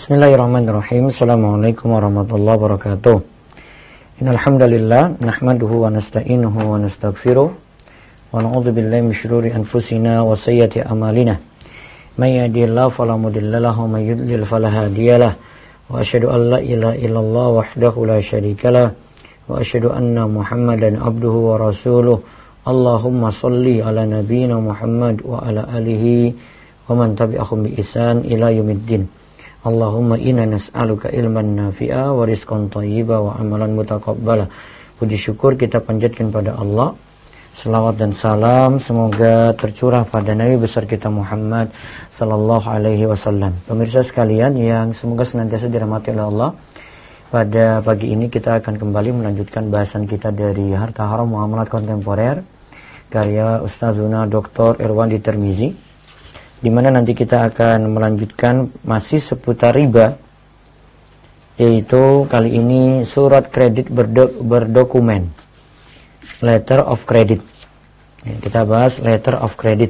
Bismillahirrahmanirrahim. Assalamualaikum warahmatullahi wabarakatuh. Innal hamdalillah nahmaduhu wa nasta'inuhu wa nastaghfiruh wa na'udzu billahi min shururi anfusina wa sayyiati a'malina. May yahdihillahu fala mudilla lahu wa may yudlil fala hadiyalah. Wa asyhadu an la ilaha illallah wahdahu la syarikalah wa asyhadu anna Muhammadan abduhu wa rasuluh. Allahumma shalli ala nabiyyina Muhammad wa ala alihi wa man tabi'ahum bi ihsan ila yaumiddin. Allahumma inna nas'aluka ilman nafi'a wa rizqan thayyiba wa amalan mutaqabbala. Puji syukur kita panjatkan pada Allah. Selawat dan salam semoga tercurah pada Nabi besar kita Muhammad sallallahu alaihi wasallam. Pemirsa sekalian yang semoga senantiasa dirahmati oleh Allah. Pada pagi ini kita akan kembali melanjutkan bahasan kita dari Harta Haram Muamalat Kontemporer karya Ustazuna Dr. Irwandi Tirmizi, di mana nanti kita akan melanjutkan masih seputar riba, yaitu kali ini surat kredit berdokumen, letter of credit. Kita bahas letter of credit.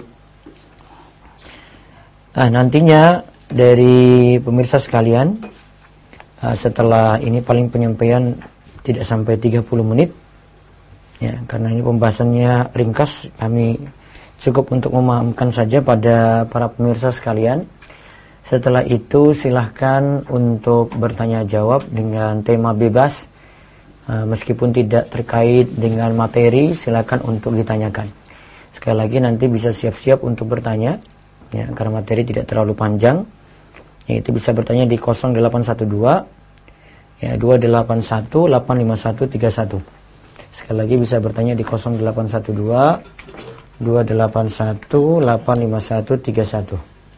Nantinya dari pemirsa sekalian, setelah ini paling penyampaian tidak sampai 30 menit, ya, karena ini pembahasannya ringkas, kami cukup untuk memahamkan saja pada para pemirsa sekalian. Setelah itu silahkan untuk bertanya jawab dengan tema bebas, meskipun tidak terkait dengan materi, silahkan untuk ditanyakan. Sekali lagi nanti bisa siap-siap untuk bertanya, ya, karena materi tidak terlalu panjang, yaitu bisa bertanya di 0812 ya 281 85131. Sekali lagi bisa bertanya di 0812 281 85131.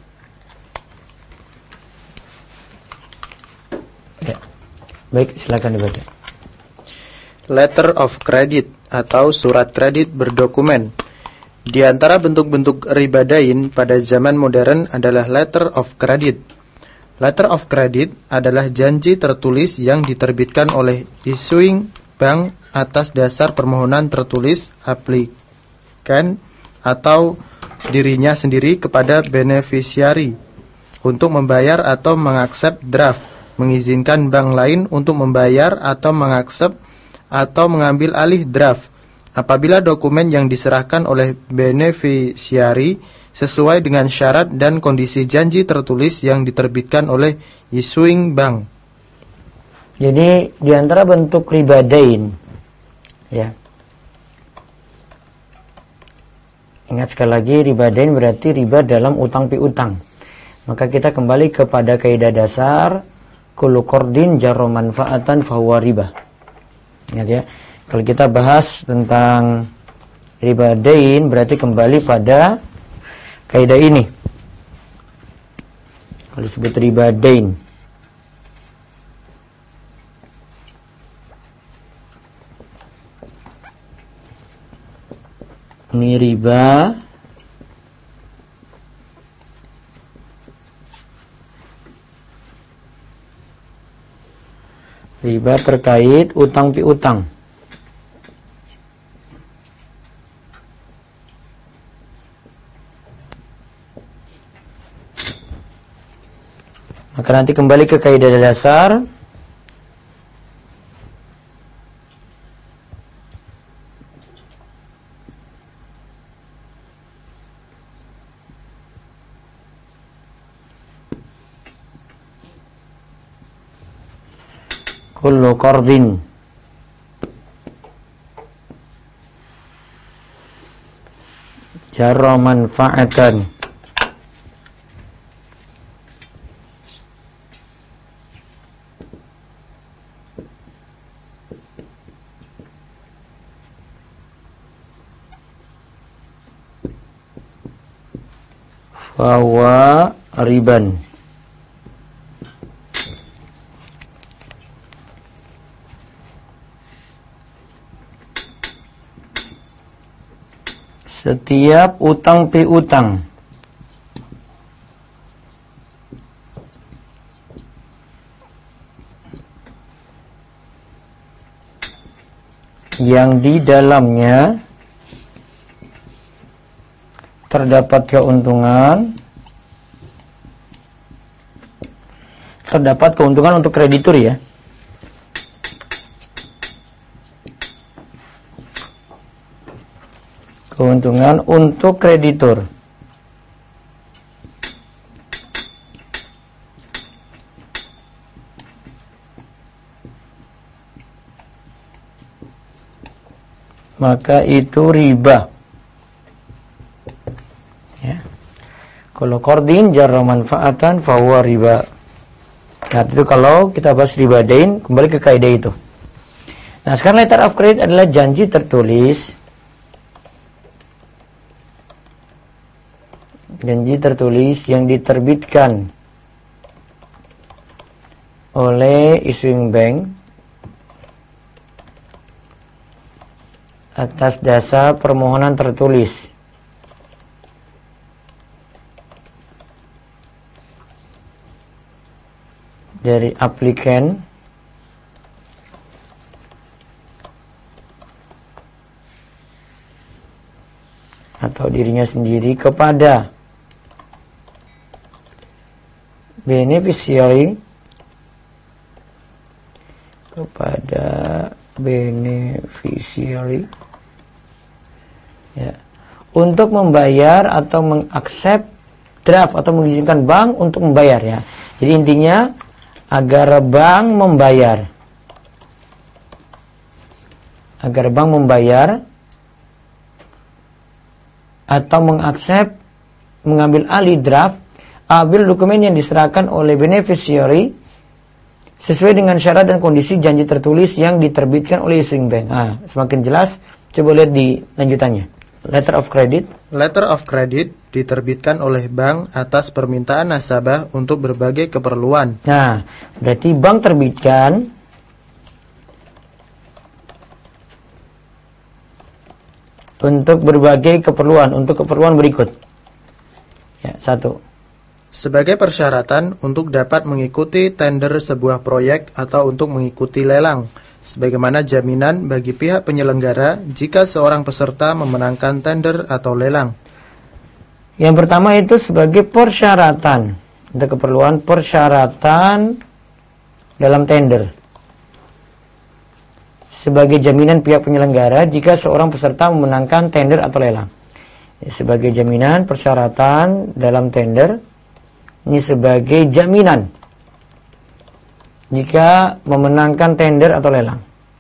Ya. Baik, silakan dibaca. Letter of credit atau surat kredit berdokumen. Di antara bentuk-bentuk riba dain pada zaman modern adalah letter of credit. Letter of credit adalah janji tertulis yang diterbitkan oleh issuing bank atas dasar permohonan tertulis aplikan atau dirinya sendiri kepada beneficiary untuk membayar atau mengaksep draft, mengizinkan bank lain untuk membayar atau mengaksep atau mengambil alih draft apabila dokumen yang diserahkan oleh beneficiary sesuai dengan syarat dan kondisi janji tertulis yang diterbitkan oleh issuing bank. Jadi di antara bentuk riba dain, ya. Ingat sekali lagi, riba dain berarti riba dalam utang piutang. Maka kita kembali kepada kaidah dasar kullu qardin jarra manfaatan fahuwa riba. Ingat ya. Kalau kita bahas tentang riba dain berarti kembali pada kaidah ini. Kalau disebut riba dain, ini riba terkait utang piutang. Maka nanti kembali ke kaidah dasar kullu qardin jarra manfaatan fahuwa riban. Setiap utang piutang yang di dalamnya terdapat keuntungan terdapat keuntungan untuk kreditur ya. Keuntungan untuk kreditur. Maka itu riba. Ya. Kalau qardin jarra manfaatan fahuwa riba. Nah, itu kalau kita bahas riba dain, kembali ke kaidah itu. Nah, sekarang letter of credit adalah janji tertulis. Janji tertulis yang diterbitkan oleh issuing bank atas dasar permohonan tertulis dari aplikan atau dirinya sendiri kepada beneficiary, ya, untuk membayar atau mengaccept draft atau mengizinkan bank untuk membayar ya. Jadi intinya agar bank membayar atau mengaccept, mengambil alih draft apabila dokumen yang diserahkan oleh beneficiary sesuai dengan syarat dan kondisi janji tertulis yang diterbitkan oleh issuing bank. Nah, semakin jelas, coba lihat di lanjutannya. Letter of credit. Letter of credit diterbitkan oleh bank atas permintaan nasabah untuk berbagai keperluan. Nah, berarti bank terbitkan untuk berbagai keperluan, untuk keperluan berikut. Ya, 1. Sebagai persyaratan untuk dapat mengikuti tender sebuah proyek atau untuk mengikuti lelang, sebagaimana jaminan bagi pihak penyelenggara jika seorang peserta memenangkan tender atau lelang. Yang pertama itu sebagai persyaratan, untuk keperluan persyaratan dalam tender. Sebagai jaminan pihak penyelenggara jika seorang peserta memenangkan tender atau lelang. Sebagai jaminan persyaratan dalam tender. Ini sebagai jaminan jika memenangkan tender atau lelang.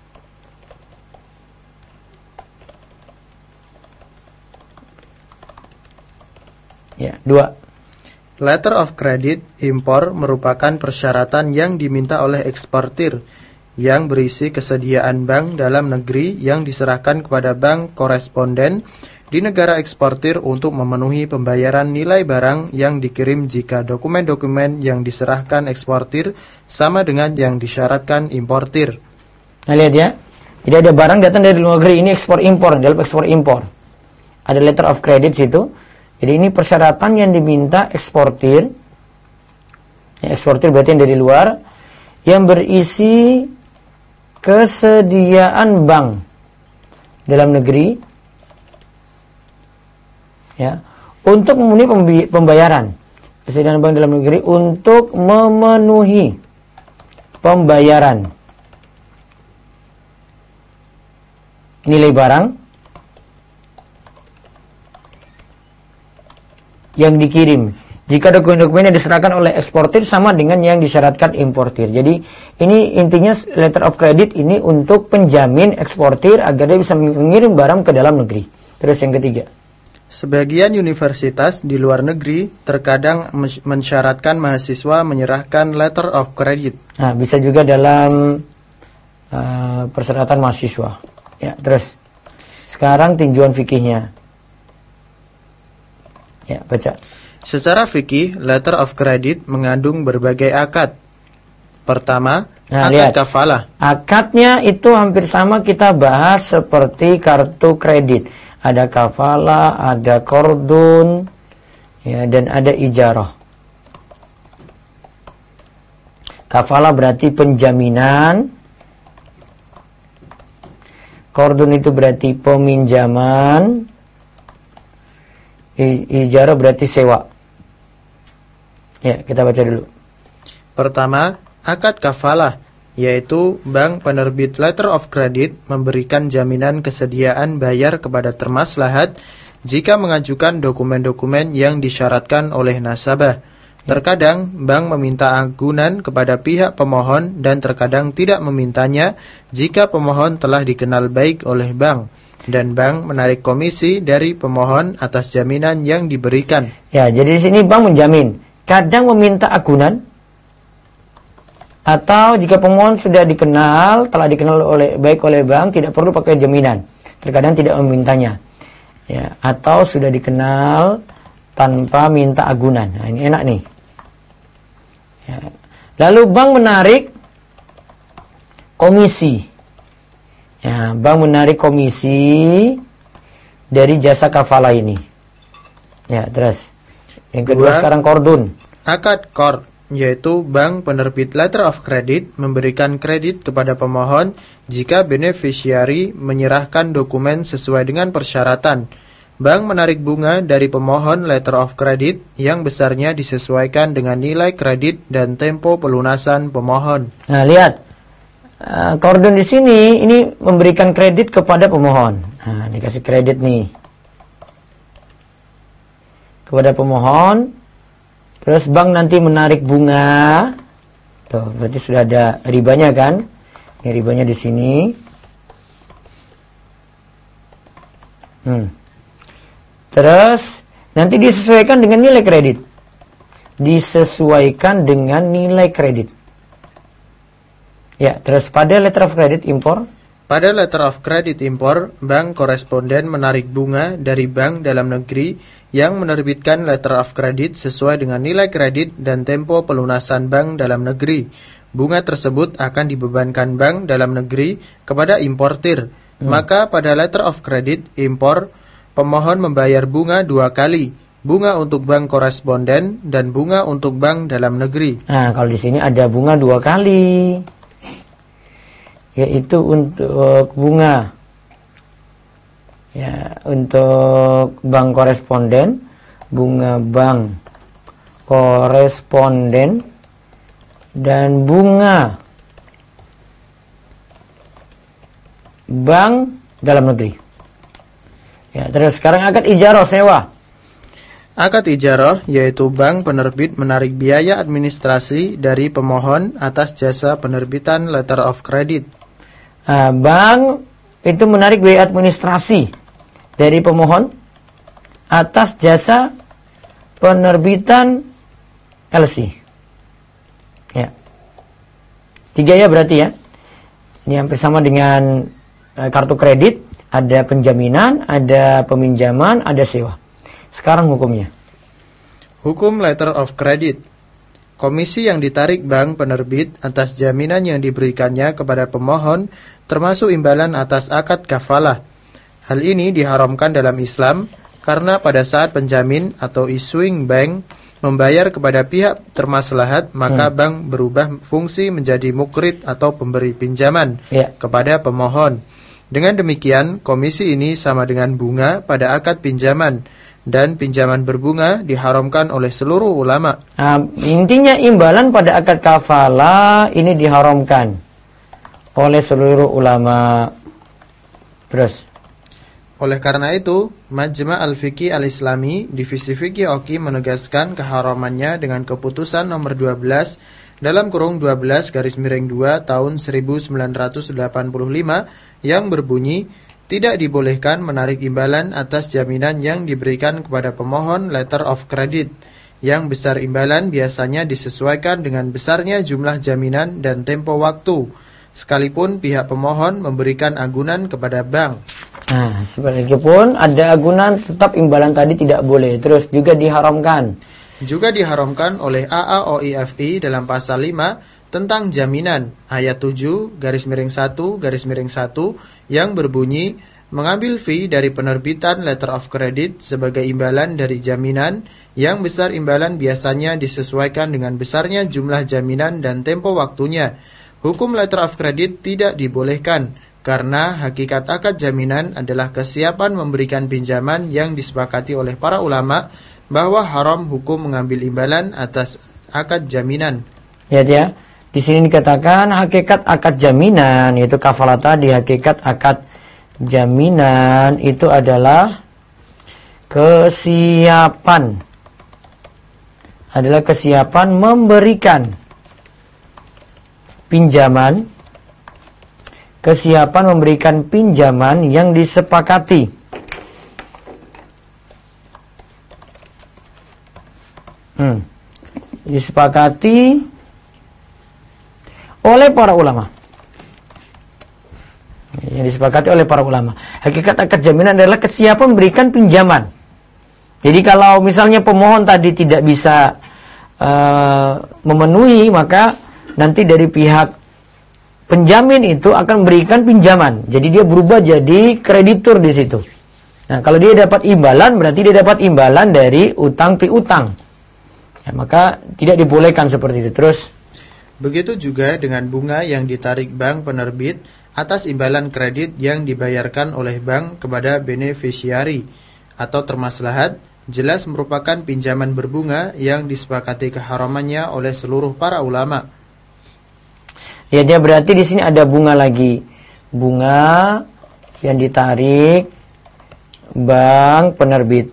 Ya, 2. Letter of credit impor merupakan persyaratan yang diminta oleh eksportir yang berisi kesediaan bank dalam negeri yang diserahkan kepada bank koresponden di negara eksportir untuk memenuhi pembayaran nilai barang yang dikirim jika dokumen-dokumen yang diserahkan eksportir sama dengan yang disyaratkan importir. Nah, lihat ya. Jadi ada barang datang dari luar negeri, ini ekspor impor, dalam ekspor impor. Ada letter of credit situ. Jadi ini persyaratan yang diminta eksportir. Ya, eksportir berarti yang dari luar, yang berisi kesediaan bank dalam negeri, ya, untuk memenuhi pembayaran. Kesediaan bank dalam negeri untuk memenuhi pembayaran nilai barang yang dikirim jika dokumen-dokumen yang diserahkan oleh eksportir sama dengan yang disyaratkan importir. Jadi ini intinya letter of credit ini untuk penjamin eksportir agar dia bisa mengirim barang ke dalam negeri. Terus yang ketiga, sebagian universitas di luar negeri terkadang mensyaratkan mahasiswa menyerahkan letter of credit. Nah, bisa juga dalam persyaratan mahasiswa. Ya, terus sekarang tinjauan fikihnya. Ya, baca. Secara fikih, letter of credit mengandung berbagai akad. Pertama, akad lihat. kafalah. Akadnya itu hampir sama kita bahas seperti kartu kredit. Ada kafalah, ada qardun, ya, dan ada ijarah. Kafalah berarti penjaminan. Qardun itu berarti peminjaman. Ijarah berarti sewa. Ya, kita baca dulu. Pertama, akad kafalah, yaitu bank penerbit letter of credit memberikan jaminan kesediaan bayar kepada termaslahat jika mengajukan dokumen-dokumen yang disyaratkan oleh nasabah. Terkadang bank meminta agunan kepada pihak pemohon dan terkadang tidak memintanya jika pemohon telah dikenal baik oleh bank, dan bank menarik komisi dari pemohon atas jaminan yang diberikan. Ya, jadi di sini bank menjamin. Kadang meminta agunan, atau jika pemohon sudah dikenal, telah dikenal baik oleh bank, tidak perlu pakai jaminan. Terkadang tidak memintanya. Ya, atau sudah dikenal tanpa minta agunan. Nah, ini enak nih. Ya. Lalu bank menarik komisi. Ya, bank menarik komisi dari jasa kafalah ini. Ya, terus. Yang kedua sekarang kordun. Akad kord, yaitu bank penerbit letter of credit memberikan kredit kepada pemohon jika beneficiary menyerahkan dokumen sesuai dengan persyaratan. Bank menarik bunga dari pemohon letter of credit yang besarnya disesuaikan dengan nilai kredit dan tempo pelunasan pemohon. Nah, lihat. Kordon di sini ini memberikan kredit kepada pemohon. Nah, dikasih kredit nih kepada pemohon. Terus bank nanti menarik bunga. Tuh, berarti sudah ada ribanya kan? Ini ribanya di sini. Terus nanti disesuaikan dengan nilai kredit. Disesuaikan dengan nilai kredit. Ya, terus pada letter of credit impor. Pada letter of credit impor, bank koresponden menarik bunga dari bank dalam negeri yang menerbitkan letter of credit sesuai dengan nilai kredit dan tempo pelunasan bank dalam negeri. Bunga tersebut akan dibebankan bank dalam negeri kepada importir. Maka pada letter of credit impor, pemohon membayar bunga 2 kali, bunga untuk bank koresponden dan bunga untuk bank dalam negeri. Nah, kalau di sini ada bunga 2 kali, yaitu untuk bunga, ya, untuk bank koresponden, bunga bank koresponden, dan bunga bank dalam negeri. Ya, terus sekarang akad ijarah sewa. Akad ijarah, yaitu bank penerbit menarik biaya administrasi dari pemohon atas jasa penerbitan letter of credit. Bank itu menarik biaya administrasi dari pemohon atas jasa penerbitan LC. Ya. 3 ya berarti ya. Ini hampir sama dengan kartu kredit. Ada penjaminan, ada peminjaman, ada sewa. Sekarang hukumnya. Hukum letter of credit. Komisi yang ditarik bank penerbit atas jaminan yang diberikannya kepada pemohon termasuk imbalan atas akad kafalah. Hal ini diharamkan dalam Islam karena pada saat penjamin atau issuing bank membayar kepada pihak termaslahat, maka bank berubah fungsi menjadi mukrid atau pemberi pinjaman kepada pemohon. Dengan demikian, komisi ini sama dengan bunga pada akad pinjaman, dan pinjaman berbunga diharamkan oleh seluruh ulama. Intinya imbalan pada akad kafalah ini diharamkan oleh seluruh ulama. Terus, oleh karena itu, Majma' al-Fiqih al-Islami, Divisi Fiqih OKI menegaskan keharamannya dengan keputusan nomor 12 dalam kurung 12/2 tahun 1985 yang berbunyi, tidak dibolehkan menarik imbalan atas jaminan yang diberikan kepada pemohon letter of credit. Yang besar imbalan biasanya disesuaikan dengan besarnya jumlah jaminan dan tempo waktu, sekalipun pihak pemohon memberikan agunan kepada bank. Nah, sekalipun ada agunan, tetap imbalan tadi tidak boleh. Terus juga diharamkan. Juga diharamkan oleh AAOIFI dalam pasal 5 tentang jaminan, ayat 7/1/1 yang berbunyi, mengambil fee dari penerbitan letter of credit sebagai imbalan dari jaminan, yang besar imbalan biasanya disesuaikan dengan besarnya jumlah jaminan dan tempo waktunya. Hukum letter of credit tidak dibolehkan, karena hakikat akad jaminan adalah kesiapan memberikan pinjaman yang disepakati oleh para ulama, bahwa haram hukum mengambil imbalan atas akad jaminan. Ya dia. Di sini dikatakan hakikat akad jaminan, yaitu kafalah tadi, hakikat akad jaminan itu adalah kesiapan. Adalah kesiapan memberikan pinjaman, kesiapan memberikan pinjaman yang disepakati. Disepakati oleh para ulama. Yang disepakati oleh para ulama. Hakikat akad jaminan adalah kesiapan memberikan pinjaman. Jadi kalau misalnya pemohon tadi tidak bisa memenuhi, maka nanti dari pihak penjamin itu akan memberikan pinjaman. Jadi dia berubah jadi kreditur di situ. Nah, kalau dia dapat imbalan, berarti dia dapat imbalan dari utang piutang. Ya, maka tidak dibolehkan seperti itu. Terus, begitu juga dengan bunga yang ditarik bank penerbit atas imbalan kredit yang dibayarkan oleh bank kepada beneficiari atau termaslahat, jelas merupakan pinjaman berbunga yang disepakati keharamannya oleh seluruh para ulama. Ya, dia berarti di sini ada bunga lagi. Bunga yang ditarik bank penerbit.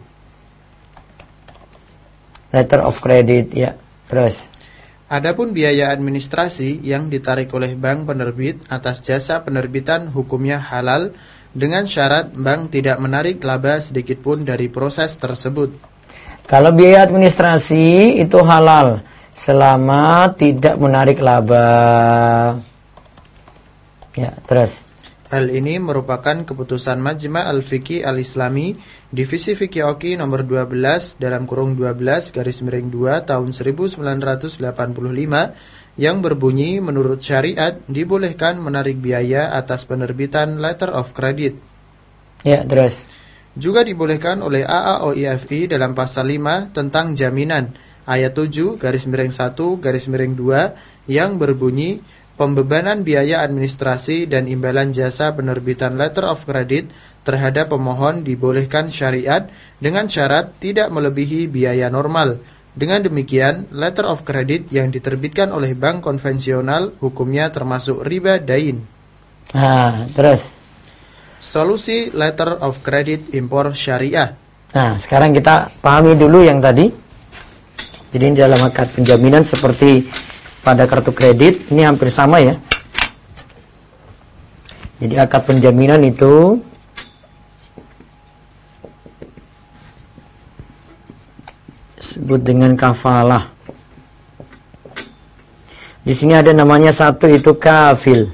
Letter of credit, ya. Terus. Adapun biaya administrasi yang ditarik oleh bank penerbit atas jasa penerbitan hukumnya halal dengan syarat bank tidak menarik laba sedikitpun dari proses tersebut. Kalau biaya administrasi itu halal selama tidak menarik laba. Ya, terus. Hal ini merupakan keputusan Majma' Al-Fiqih Al-Islami Divisi Fiqih Oki nomor 12 /12/2 tahun 1985 yang berbunyi menurut syariat dibolehkan menarik biaya atas penerbitan letter of credit. Ya, terus. Juga dibolehkan oleh AAOIFI dalam pasal 5 tentang jaminan ayat 7/1/2 yang berbunyi pembebanan biaya administrasi dan imbalan jasa penerbitan letter of credit terhadap pemohon dibolehkan syariat dengan syarat tidak melebihi biaya normal. Dengan demikian, letter of credit yang diterbitkan oleh bank konvensional hukumnya termasuk riba dain. Nah, terus. Solusi letter of credit impor syariah. Nah, sekarang kita pahami dulu yang tadi. Jadi ini dalam akad penjaminan seperti pada kartu kredit, ini hampir sama ya. Jadi akad penjaminan itu disebut dengan kafalah. Di sini ada namanya satu itu kafil.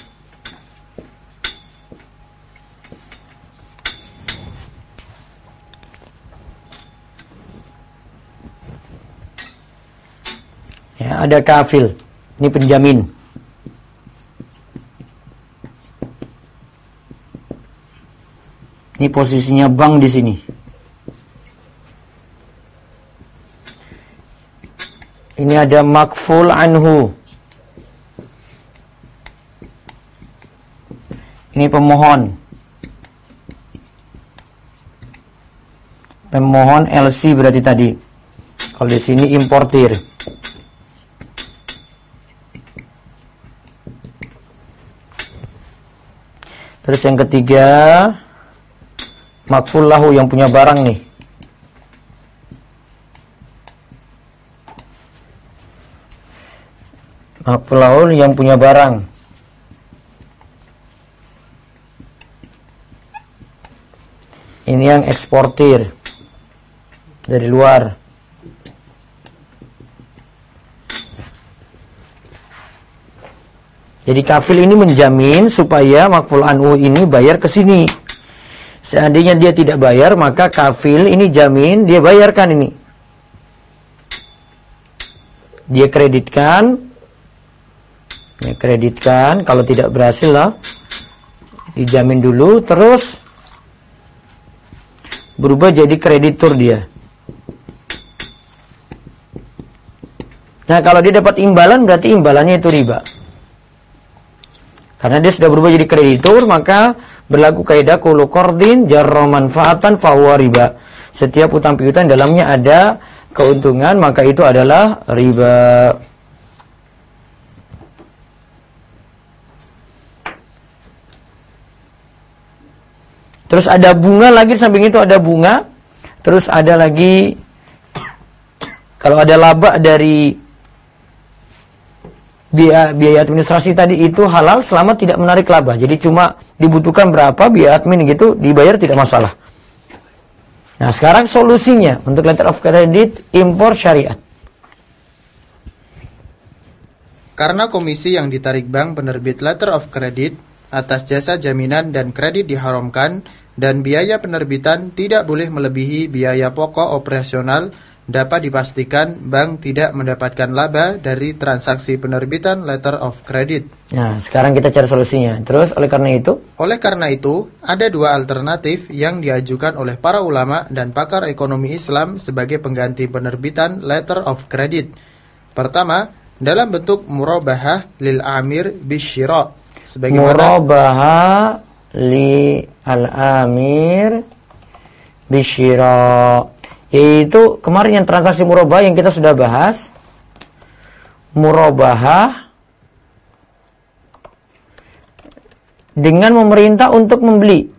Ya, ada kafil. Ini penjamin. Ini posisinya bank di sini. Ini ada makful anhu. Ini pemohon. Pemohon LC berarti tadi. Kalau di sini importir. Terus yang ketiga, makful lahu yang punya barang nih. Makful lahu yang punya barang. Ini yang eksportir dari luar. Jadi kafil ini menjamin supaya makful anhu ini bayar ke sini. Seandainya dia tidak bayar, maka kafil ini jamin dia bayarkan ini. Dia kreditkan. Ya, kreditkan, kalau tidak berhasil lah dijamin dulu, terus berubah jadi kreditur dia. Nah, kalau dia dapat imbalan, berarti imbalannya itu riba. Karena dia sudah berubah jadi kreditur, maka berlaku kaidah kullu qardin jarra manfaatan fahuwa riba. Setiap utang piutang dalamnya ada keuntungan, maka itu adalah riba. Terus ada bunga lagi, samping itu ada bunga. Terus ada lagi, kalau ada laba dari biaya administrasi tadi itu halal selama tidak menarik laba. Jadi cuma dibutuhkan berapa biaya admin gitu, dibayar tidak masalah. Nah, sekarang solusinya untuk letter of credit impor syariat. Karena komisi yang ditarik bank penerbit letter of credit atas jasa jaminan dan kredit diharamkan dan biaya penerbitan tidak boleh melebihi biaya pokok operasional, dapat dipastikan bank tidak mendapatkan laba dari transaksi penerbitan letter of credit. Nah, sekarang kita cari solusinya. Terus oleh karena itu, ada dua alternatif yang diajukan oleh para ulama dan pakar ekonomi Islam sebagai pengganti penerbitan letter of credit. Pertama, dalam bentuk murabahah lil amir bisyira. Murabahah li al-amir bisyira. Yaitu kemarin yang transaksi murabahah yang kita sudah bahas. Murabahah dengan memerintah untuk membeli.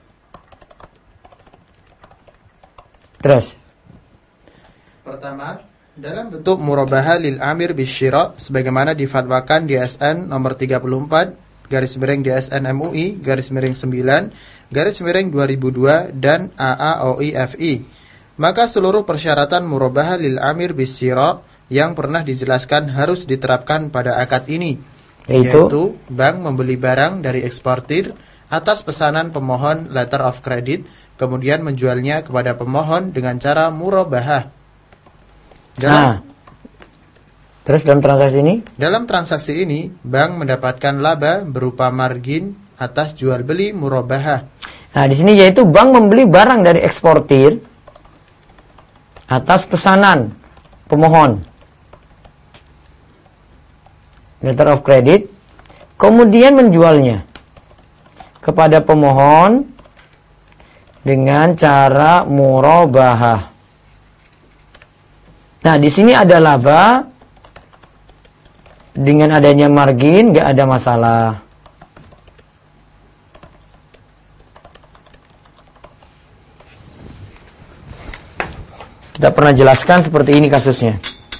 Terus. Pertama, dalam bentuk murabahah lil amir bisyira sebagaimana difatwakan DSN nomor 34 /DSN MUI /9 /2002 dan AAOIFI. Maka seluruh persyaratan murabahah lil amir bisyira yang pernah dijelaskan harus diterapkan pada akad ini, yaitu bank membeli barang dari eksportir atas pesanan pemohon letter of credit, kemudian menjualnya kepada pemohon dengan cara murabahah. Terus dalam transaksi ini? Dalam transaksi ini, bank mendapatkan laba berupa margin atas jual beli murabahah. Nah, di sini yaitu bank membeli barang dari eksportir atas pesanan pemohon letter of credit, kemudian menjualnya kepada pemohon dengan cara murabahah. Nah, di sini ada laba dengan adanya margin, nggak ada masalah. Kita pernah jelaskan seperti ini kasusnya.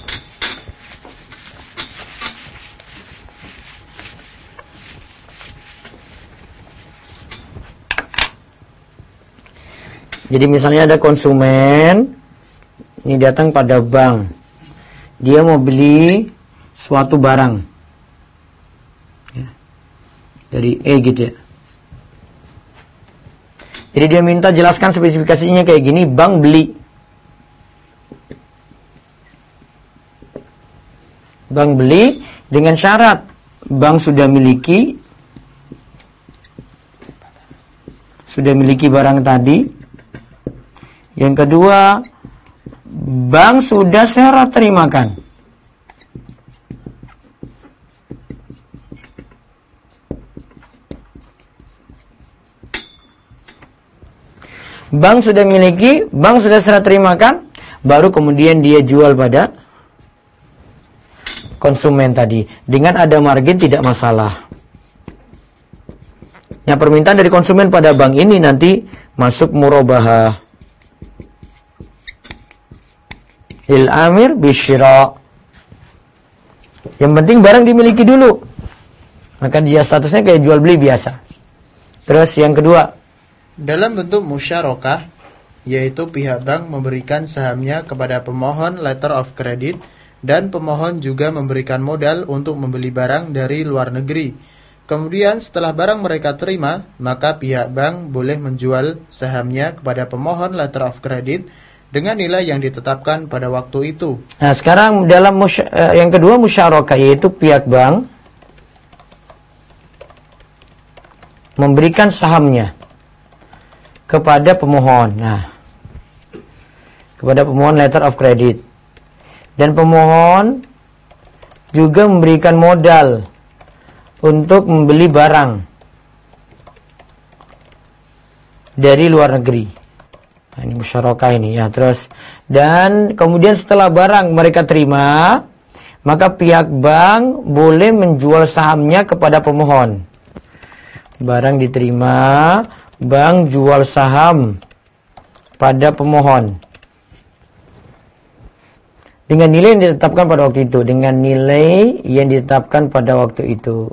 Jadi misalnya ada konsumen ini datang pada bank. Dia mau beli suatu barang. Ya. Dari E gitu ya. Jadi dia minta jelaskan spesifikasinya kayak gini, bank beli. Bank beli dengan syarat bank sudah miliki barang tadi. Yang kedua, bank sudah serah terimakan. Bank sudah miliki, bank sudah serah terimakan, baru kemudian dia jual pada konsumen tadi. Dengan ada margin tidak masalah. Yang permintaan dari konsumen pada bank ini nanti masuk murabahah. Lil amir bisyira. Yang penting barang dimiliki dulu. Maka dia statusnya kayak jual beli biasa. Terus yang kedua, dalam bentuk musyarakah, yaitu pihak bank memberikan sahamnya kepada pemohon letter of credit dan pemohon juga memberikan modal untuk membeli barang dari luar negeri. Kemudian setelah barang mereka terima, maka pihak bank boleh menjual sahamnya kepada pemohon letter of credit dengan nilai yang ditetapkan pada waktu itu. Nah, sekarang dalam yang kedua musyarakah, yaitu pihak bank memberikan sahamnya kepada pemohon. Nah, kepada pemohon letter of credit. Dan pemohon juga memberikan modal untuk membeli barang dari luar negeri. Nah, ini musyarakah ini ya. Terus dan kemudian setelah barang mereka terima, maka pihak bank boleh menjual sahamnya kepada pemohon. Barang diterima, bank jual saham pada pemohon dengan nilai yang ditetapkan pada waktu itu, dengan nilai yang ditetapkan pada waktu itu.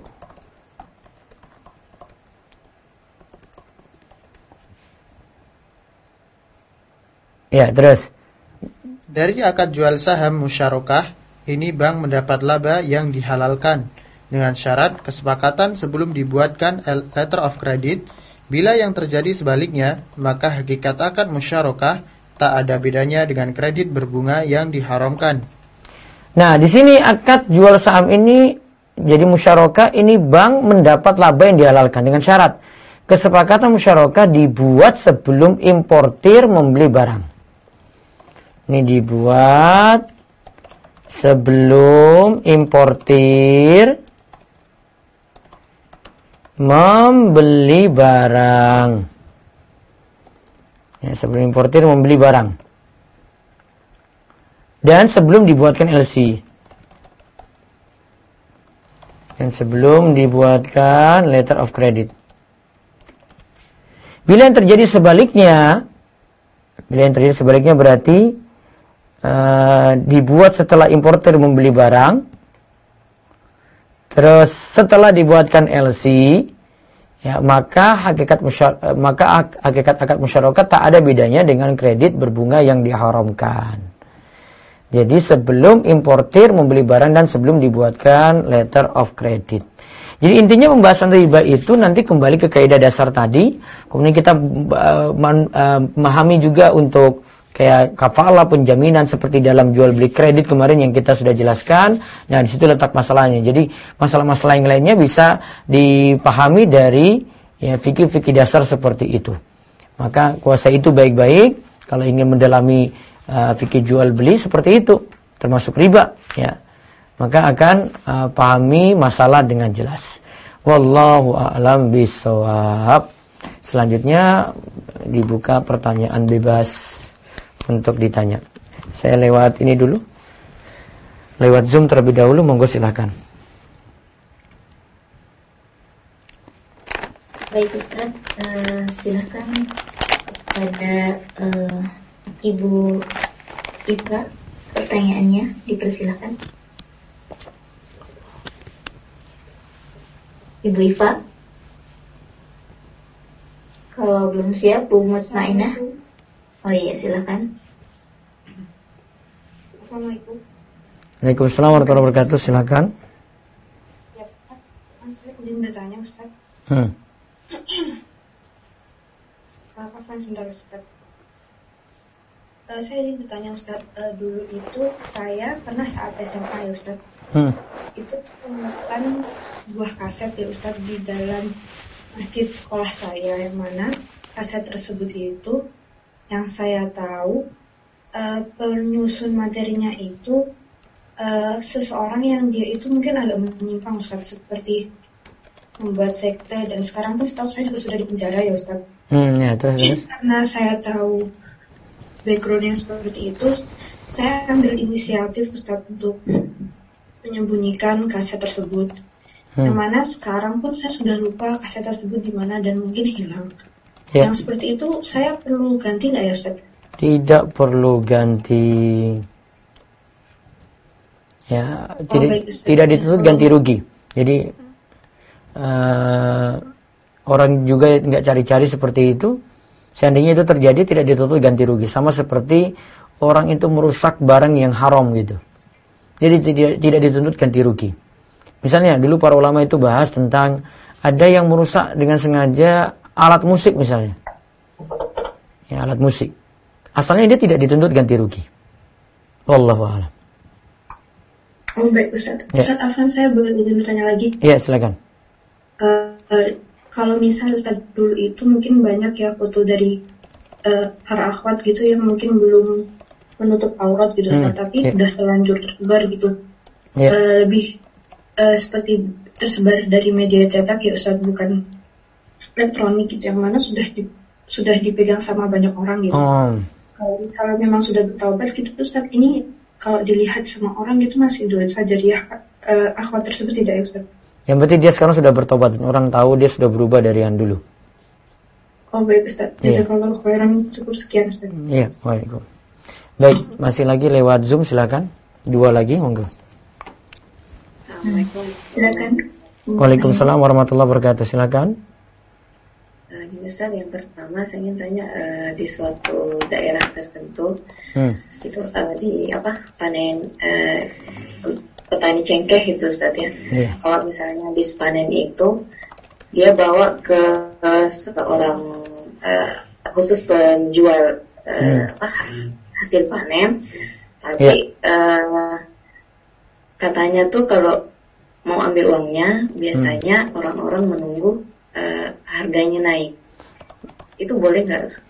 Ya, terus. Dari akad jual saham musyarakah, ini bank mendapat laba yang dihalalkan dengan syarat kesepakatan sebelum dibuatkan letter of credit. Bila yang terjadi sebaliknya, maka hakikat akad musyarakah tak ada bedanya dengan kredit berbunga yang diharamkan. Nah, di sini akad jual saham ini jadi musyarakah, ini bank mendapat laba yang dihalalkan dengan syarat kesepakatan musyarakah dibuat sebelum importir membeli barang. Ini dibuat sebelum importir membeli barang. Ya, sebelum importir membeli barang. Dan sebelum dibuatkan LC. Dan sebelum dibuatkan letter of credit. Bila yang terjadi sebaliknya berarti dibuat setelah importer membeli barang, terus setelah dibuatkan LC, ya, maka hakikat akad musyarakah tak ada bedanya dengan kredit berbunga yang diharamkan. Jadi sebelum importir membeli barang dan sebelum dibuatkan letter of credit. Jadi intinya pembahasan riba itu nanti kembali ke kaidah dasar tadi, kemudian kita memahami juga untuk kayak kafalah, penjaminan seperti dalam jual beli kredit kemarin yang kita sudah jelaskan. Nah, di situ letak masalahnya. Jadi masalah-masalah yang lainnya bisa dipahami dari ya fikih-fikih dasar seperti itu. Maka kuasai itu baik-baik kalau ingin mendalami fikih jual beli seperti itu, termasuk riba, ya. Maka akan pahami masalah dengan jelas. Wallahu a'lam bishawab. Selanjutnya dibuka pertanyaan bebas untuk ditanya. Saya lewat ini dulu. Lewat Zoom terlebih dahulu, monggo silakan. Baik Ustaz, silakan pada Ibu Iva, pertanyaannya dipersilakan. Ibu Iva, kalau belum siap Bu Mutmainah. Oh iya, silakan. Assalamualaikum. Waalaikumsalam warahmatullahi wabarakatuh. Silakan. Ya, saya izin bertanya, Ustaz. Afwan sebentar, Ustaz. Saya ingin bertanya, Ustaz. Dulu itu saya pernah saat SMA ya, Ustaz. Itu menemukan buah kaset ya, Ustaz, di dalam masjid sekolah saya, yang mana kaset tersebut itu yang saya tahu penyusun materinya itu seseorang yang dia itu mungkin agak menyimpang, Ustaz, seperti membuat sekte, dan sekarang pun setahu saya juga sudah dipenjara ya, Ustaz. Ya, terus. Karena saya tahu background yang seperti itu, saya ambil inisiatif, Ustaz, untuk menyembunyikan kaset tersebut. Yang mana sekarang pun saya sudah lupa kaset tersebut di mana dan mungkin hilang. Ya. Yang seperti itu saya perlu ganti nggak ya, Ustaz? Tidak perlu ganti. Ya, tidak dituntut ganti rugi. Jadi orang juga nggak cari-cari seperti itu. Seandainya itu terjadi tidak dituntut ganti rugi. Sama seperti orang itu merusak barang yang haram gitu. Jadi tidak dituntut ganti rugi. Misalnya dulu para ulama itu bahas tentang ada yang merusak dengan sengaja alat musik misalnya. Ya, alat musik. Asalnya dia tidak dituntut ganti rugi. Wallahu a'lam. Oh baik Ustaz. Ya. Ustaz Afan, saya boleh izin bertanya lagi? Iya, silakan. Kalau misal Ustaz dulu itu mungkin banyak ya foto dari para akhwat gitu yang mungkin belum menutup aurat gitu Ustaz, tapi udah terlanjur tersebar gitu. Lebih seperti tersebar dari media cetak ya Ustaz, bukan elektronik gitu, yang mana sudah dipegang sama banyak orang gitu. Kalau memang sudah bertaubat gitu Ustaz, ini kalau dilihat sama orang gitu masih dosa dari akhwat tersebut tidak ya Ustaz? Yang penting dia sekarang sudah bertobat dan orang tahu dia sudah berubah dari yang dulu. Oh baik Ustaz. Jazakallahu khairan. Cukup sekian Ustaz. Iya, waalaikumsalam. Baik, masih lagi lewat Zoom, silakan. 2 lagi, monggo. Assalamualaikum. Silakan. Waalaikumsalam warahmatullahi wabarakatuh. Silakan. Gini Ustaz, yang pertama saya ingin tanya, di suatu daerah tertentu itu di panen petani cengkeh itu Ustaz ya. Kalau misalnya habis panen itu dia bawa ke seorang khusus penjual hasil panen, tapi katanya tuh kalau mau ambil uangnya biasanya orang-orang menunggu harganya naik. Itu boleh nggak?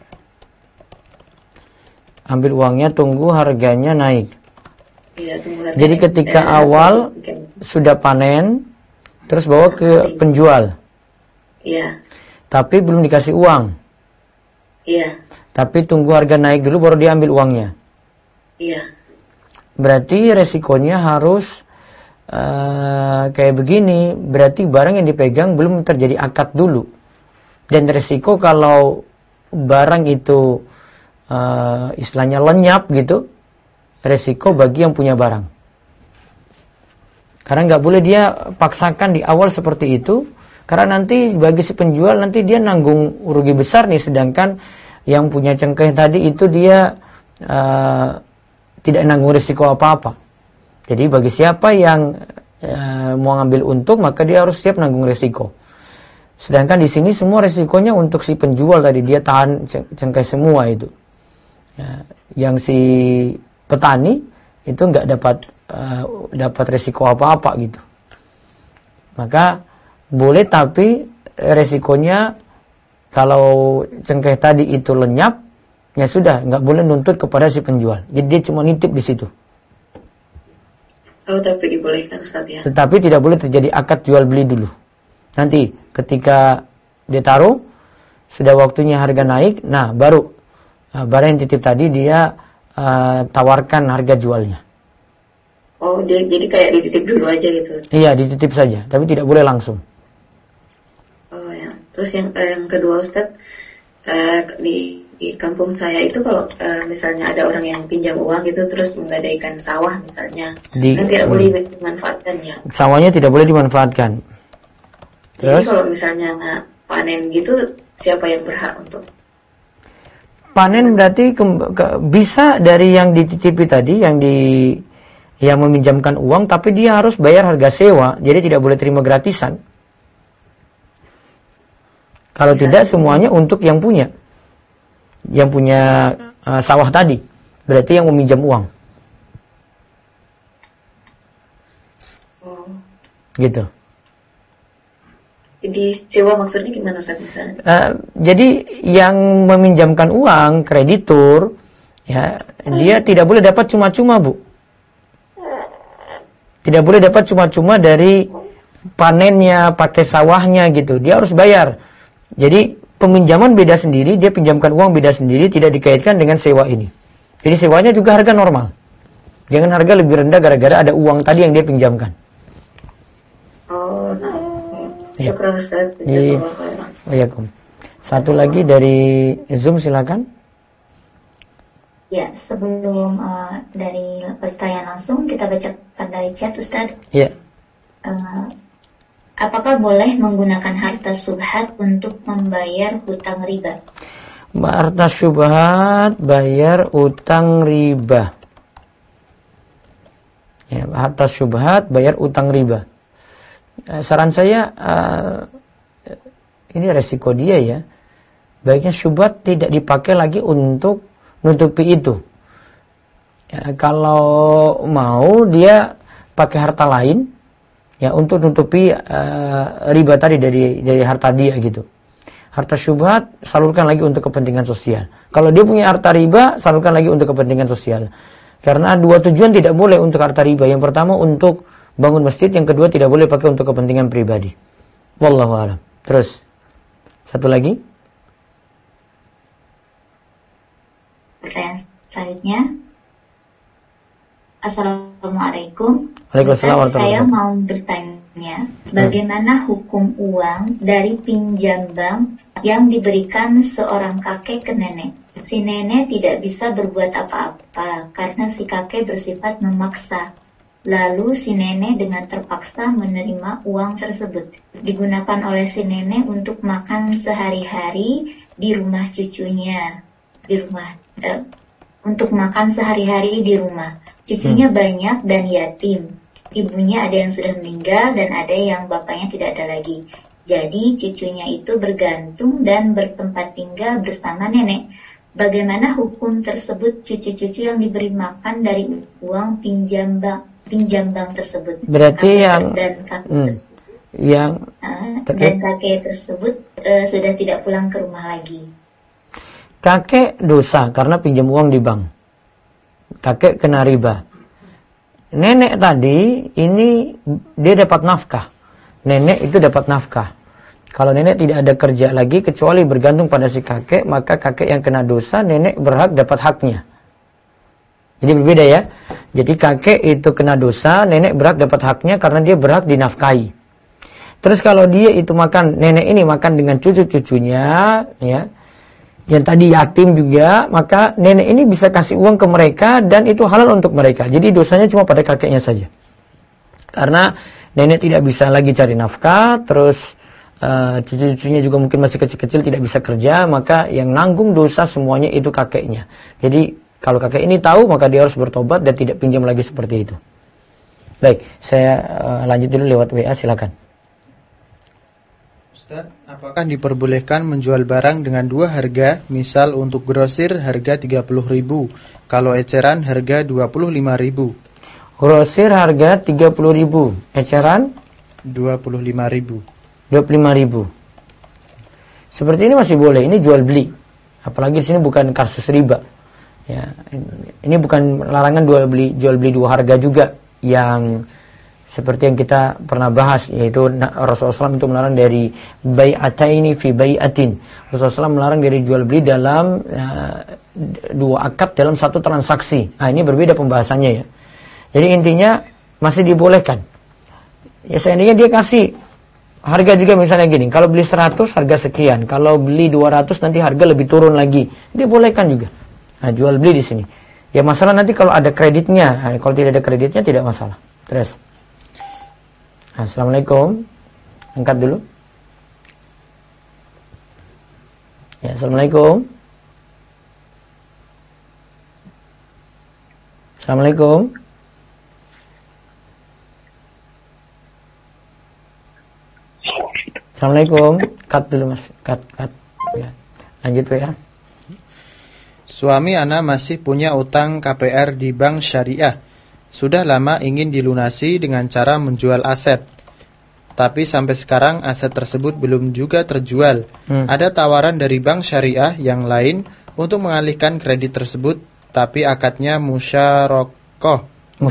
Ambil uangnya, tunggu harganya naik. Iya, tunggu harganya. Jadi ketika awal sudah panen, terus bawa ke penjual. Iya. Tapi belum dikasih uang. Iya. Tapi tunggu harga naik dulu baru dia ambil uangnya. Iya. Berarti resikonya harus kayak begini. Berarti barang yang dipegang belum terjadi akad dulu. Dan resiko kalau barang itu istilahnya lenyap gitu, resiko bagi yang punya barang. Karena nggak boleh dia paksakan di awal seperti itu. Karena nanti bagi si penjual nanti dia nanggung rugi besar nih, sedangkan yang punya cengkeh tadi itu dia tidak nanggung risiko apa-apa. Jadi bagi siapa yang mau ngambil untung maka dia harus siap nanggung risiko. Sedangkan di sini semua risikonya untuk si penjual tadi, dia tahan cengkeh semua itu. Ya, yang si petani itu nggak dapat risiko apa-apa gitu. Maka boleh, tapi resikonya kalau cengkeh tadi itu lenyap, ya sudah, nggak boleh nuntut kepada si penjual. Jadi dia cuma nitip di situ. Oh, tapi dibolehkan Ustaz ya. Tetapi tidak boleh terjadi akad jual beli dulu. Nanti ketika dia taruh, sudah waktunya harga naik, nah baru barang yang titip tadi dia tawarkan harga jualnya. Oh, jadi kayak dititip dulu aja gitu. Iya, dititip saja, tapi tidak boleh langsung. Oh ya. Terus yang kedua Ustaz, di kampung saya itu kalau misalnya ada orang yang pinjam uang gitu terus menggadaikan sawah misalnya, kan tidak boleh dimanfaatkan ya. Sawahnya tidak boleh dimanfaatkan. Terus? Jadi kalau misalnya panen gitu, siapa yang berhak untuk panen? Berarti bisa dari yang dititipi tadi, yang meminjamkan uang, tapi dia harus bayar harga sewa, jadi tidak boleh terima gratisan. Kalau tidak, semuanya untuk yang punya sawah tadi, berarti yang meminjam uang. Gitu. Di sewa maksudnya gimana Ustaz? Jadi yang meminjamkan uang, kreditur, ya, dia tidak boleh dapat cuma-cuma, Bu. Tidak boleh dapat cuma-cuma dari panennya, pakai sawahnya gitu. Dia harus bayar. Jadi peminjaman beda sendiri, dia pinjamkan uang beda sendiri, tidak dikaitkan dengan sewa ini. Jadi sewanya juga harga normal. Jangan harga lebih rendah gara-gara ada uang tadi yang dia pinjamkan. Oh, syukur Ustaz. Waalaikumsalam. Satu lagi dari Zoom, silakan. Ya, sebelum dari pertanyaan langsung kita bacakan dari chat Ustaz. Iya. Apakah boleh menggunakan harta syubhat untuk membayar hutang riba? Harta syubhat bayar utang riba. Ya, harta syubhat bayar utang riba. Saran saya, ini resiko dia ya. Baiknya syubhat tidak dipakai lagi untuk nutupi itu. Ya, kalau mau dia pakai harta lain, ya, untuk nutupi riba tadi dari harta dia gitu. Harta syubhat salurkan lagi untuk kepentingan sosial. Kalau dia punya harta riba, salurkan lagi untuk kepentingan sosial. Karena dua tujuan tidak boleh untuk harta riba. Yang pertama untuk bangun masjid, yang kedua tidak boleh pakai untuk kepentingan pribadi. Wallahu a'lam. Terus satu lagi. Pertanyaan selanjutnya. Assalamualaikum. Waalaikumsalam. Ustaz, saya mau bertanya, bagaimana hukum uang dari pinjam bank yang diberikan seorang kakek ke nenek. Si nenek tidak bisa berbuat apa-apa karena si kakek bersifat memaksa. Lalu si nenek dengan terpaksa menerima uang tersebut. Digunakan oleh si nenek untuk makan sehari-hari di rumah cucunya. Untuk makan sehari-hari di rumah. Cucunya banyak dan yatim. Ibunya ada yang sudah meninggal dan ada yang bapaknya tidak ada lagi. Jadi cucunya itu bergantung dan bertempat tinggal bersama nenek. Bagaimana hukum tersebut cucu-cucu yang diberi makan dari uang pinjam bank tersebut? Berarti dan kakek tersebut sudah tidak pulang ke rumah lagi. Kakek dosa karena pinjam uang di bank. Kakek kena riba. Nenek tadi ini dia dapat nafkah. Nenek itu dapat nafkah. Kalau nenek tidak ada kerja lagi kecuali bergantung pada si kakek, maka kakek yang kena dosa, nenek berhak dapat haknya. Jadi berbeda ya. Jadi kakek itu kena dosa, nenek berhak dapat haknya karena dia berhak dinafkahi. Terus kalau dia itu makan, nenek ini makan dengan cucu-cucunya, ya, yang tadi yatim juga, maka nenek ini bisa kasih uang ke mereka dan itu halal untuk mereka. Jadi dosanya cuma pada kakeknya saja. Karena nenek tidak bisa lagi cari nafkah, terus cucu-cucunya juga mungkin masih kecil-kecil tidak bisa kerja, maka yang nanggung dosa semuanya itu kakeknya. Jadi kalau kakek ini tahu, maka dia harus bertobat dan tidak pinjam lagi seperti itu. Baik, saya lanjut dulu lewat WA, silakan. Ustaz, apakah diperbolehkan menjual barang dengan dua harga? Misal untuk grosir harga 30.000, kalau eceran harga 25.000. Grosir harga 30.000, eceran 25.000. 25.000. Seperti ini masih boleh, ini jual beli. Apalagi di sini bukan kasus riba. Ya, ini bukan larangan jual beli dua harga juga yang seperti yang kita pernah bahas, yaitu Rasulullah SAW itu melarang dari bai'ataini fi bai'atin. Rasulullah SAW melarang dari jual beli dalam dua akad dalam satu transaksi. Nah, ini berbeda pembahasannya ya. Jadi intinya masih dibolehkan. Ya seandainya dia kasih harga juga misalnya gini, kalau beli 100 harga sekian, kalau beli 200 nanti harga lebih turun lagi. Dia bolehkan juga. Nah, jual beli di sini. Ya masalah nanti kalau ada kreditnya. Nah, kalau tidak ada kreditnya tidak masalah. Terus. Assalamualaikum. Angkat dulu. Ya, assalamualaikum. Assalamualaikum. Assalamualaikum. Cut dulu mas. Cut. Ya. Lanjut ya. Suami ana masih punya utang KPR di bank syariah. Sudah lama ingin dilunasi dengan cara menjual aset. Tapi sampai sekarang aset tersebut belum juga terjual. Ada tawaran dari bank syariah yang lain untuk mengalihkan kredit tersebut, tapi akadnya musyarakah.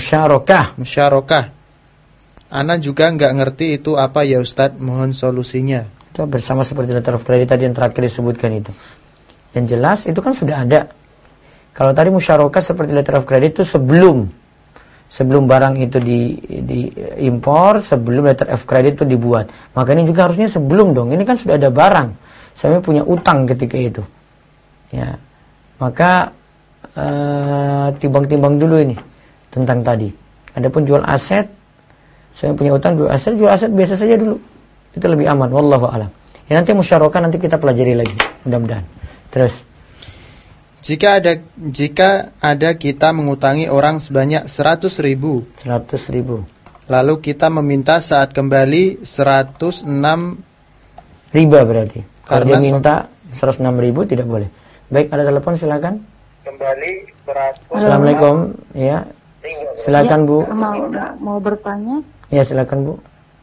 Ana juga nggak ngerti itu apa ya Ustadz, mohon solusinya. Itu bersama seperti letter of credit tadi yang terakhir disebutkan itu. Yang jelas itu kan sudah ada. Kalau tadi musyarakah seperti letter of credit itu sebelum barang itu diimpor, sebelum letter of credit itu dibuat. Maka ini juga harusnya sebelum dong. Ini kan sudah ada barang. Saya punya utang ketika itu. Ya. Maka timbang-timbang dulu ini tentang tadi. Adapun jual aset, saya punya utang jual aset biasa saja dulu. Itu lebih aman, wallahu a'lam. Ya nanti musyarakah nanti kita pelajari lagi, mudah-mudahan. Terus jika ada kita mengutangi orang sebanyak 100.000. Lalu kita meminta saat kembali 106 riba berarti. Kalau dia minta 106.000 tidak boleh. Baik, ada telepon silakan. Kembali 100. Assalamualaikum. Ya. Silakan Bu. Mau bertanya? Ya, silakan Bu.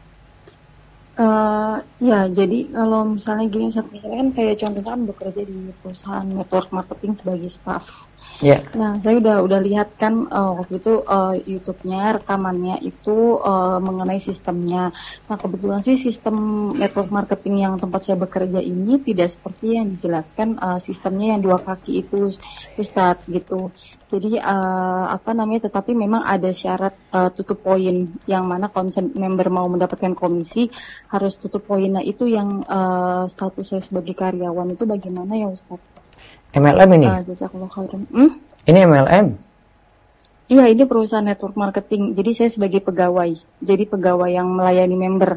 Ya, jadi kalau misalnya gini, misalnya kan kayak contohnya kan bekerja di perusahaan network marketing sebagai staff. Ya. Nah, saya udah lihat kan waktu itu YouTube-nya, rekamannya itu mengenai sistemnya. Nah, kebetulan sih sistem network marketing yang tempat saya bekerja ini tidak seperti yang dijelaskan sistemnya yang 2 kaki itu, Ustadz, gitu. Jadi tetapi memang ada syarat tutup poin yang mana kalau misalnya member mau mendapatkan komisi harus tutup poinnya itu yang status saya sebagai karyawan itu bagaimana ya, Ustadz? MLM ini? Jazakallah khairan. Ini MLM? Iya, ini perusahaan network marketing. Jadi saya sebagai pegawai. Jadi pegawai yang melayani member.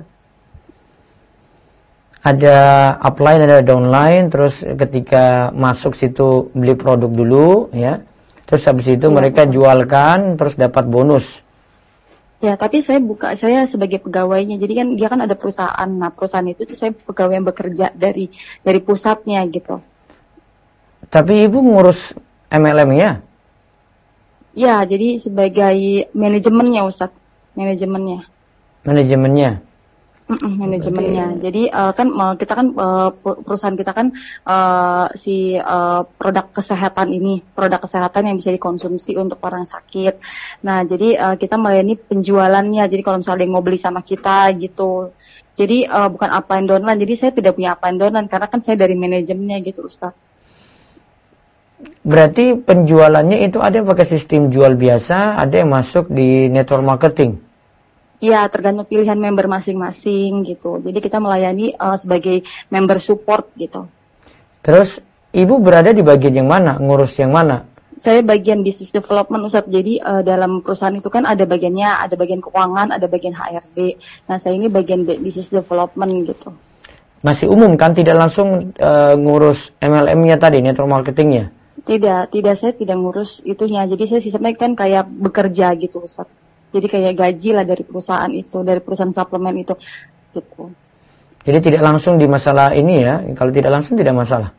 Ada upline, ada downline. Terus ketika masuk situ beli produk dulu, ya. Terus habis itu mereka jualkan, terus dapat bonus. Ya, tapi saya sebagai pegawainya. Jadi kan dia kan ada perusahaan. Nah, perusahaan itu saya pegawai yang bekerja dari pusatnya gitu. Tapi ibu ngurus MLM-nya? Ya, jadi sebagai manajemennya, Ustadz. Manajemennya. Manajemennya? Manajemennya. Jadi kita kan perusahaan kita kan produk kesehatan yang bisa dikonsumsi untuk orang sakit. Nah, jadi kita melayani penjualannya. Jadi kalau misalnya mau beli sama kita gitu. Jadi bukan upline downline. Jadi saya tidak punya upline downline karena kan saya dari manajemennya gitu, Ustadz. Berarti penjualannya itu ada yang pakai sistem jual biasa, ada yang masuk di network marketing? Iya, tergantung pilihan member masing-masing gitu. Jadi kita melayani sebagai member support gitu. Terus ibu berada di bagian yang mana? Ngurus yang mana? Saya bagian business development, Ustadz. Jadi dalam perusahaan itu kan ada bagiannya, ada bagian keuangan, ada bagian HRD. Nah, saya ini bagian business development gitu. Masih umum kan? Tidak langsung ngurus MLM-nya tadi, network marketingnya? Tidak, saya tidak ngurus itunya. Jadi saya sistemnya kan kayak bekerja gitu, Ustaz. Jadi kayak gaji lah dari perusahaan itu, dari perusahaan suplemen itu, gitu. Jadi tidak langsung di masalah ini ya? Kalau tidak langsung tidak masalah.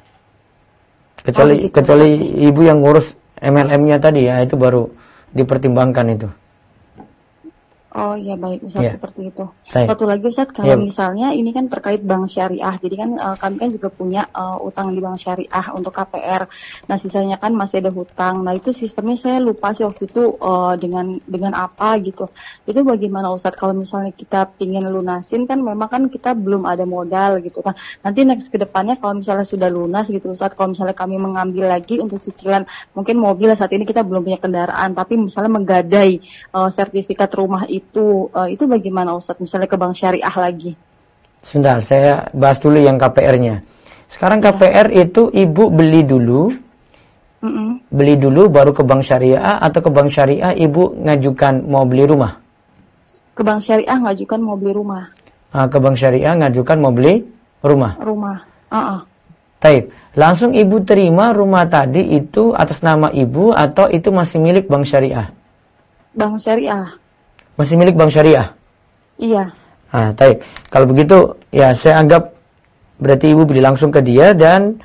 Kecuali ibu yang ngurus MLM-nya tadi ya, itu baru dipertimbangkan itu. Oh iya baik Ustaz, seperti itu. Baik. Satu lagi Ustaz, kalau misalnya ini kan terkait bank syariah, jadi kan kami kan juga punya utang di bank syariah untuk KPR. Nah sisanya kan masih ada hutang. Nah itu sistemnya saya lupa sih waktu itu dengan apa gitu. Itu bagaimana Ustaz kalau misalnya kita pingin lunasin kan memang kan kita belum ada modal gitu. Nah nanti next ke depannya kalau misalnya sudah lunas gitu Ustaz, kalau misalnya kami mengambil lagi untuk cicilan mungkin mobil saat ini kita belum punya kendaraan, tapi misalnya menggadai sertifikat rumah itu bagaimana Ustadz? Misalnya ke bank syariah lagi. Sebentar, saya bahas dulu yang KPR-nya. Sekarang KPR itu ibu beli dulu, beli dulu baru ke bank syariah atau ke bank syariah ibu ngajukan mau beli rumah? Ke bank syariah ngajukan mau beli rumah. Ke bank syariah ngajukan mau beli rumah? Rumah. Taib. Langsung ibu terima rumah tadi itu atas nama ibu atau itu masih milik bank syariah? Bank syariah. Masih milik bank syariah? Iya. Taib. Kalau begitu, ya saya anggap berarti ibu beli langsung ke dia dan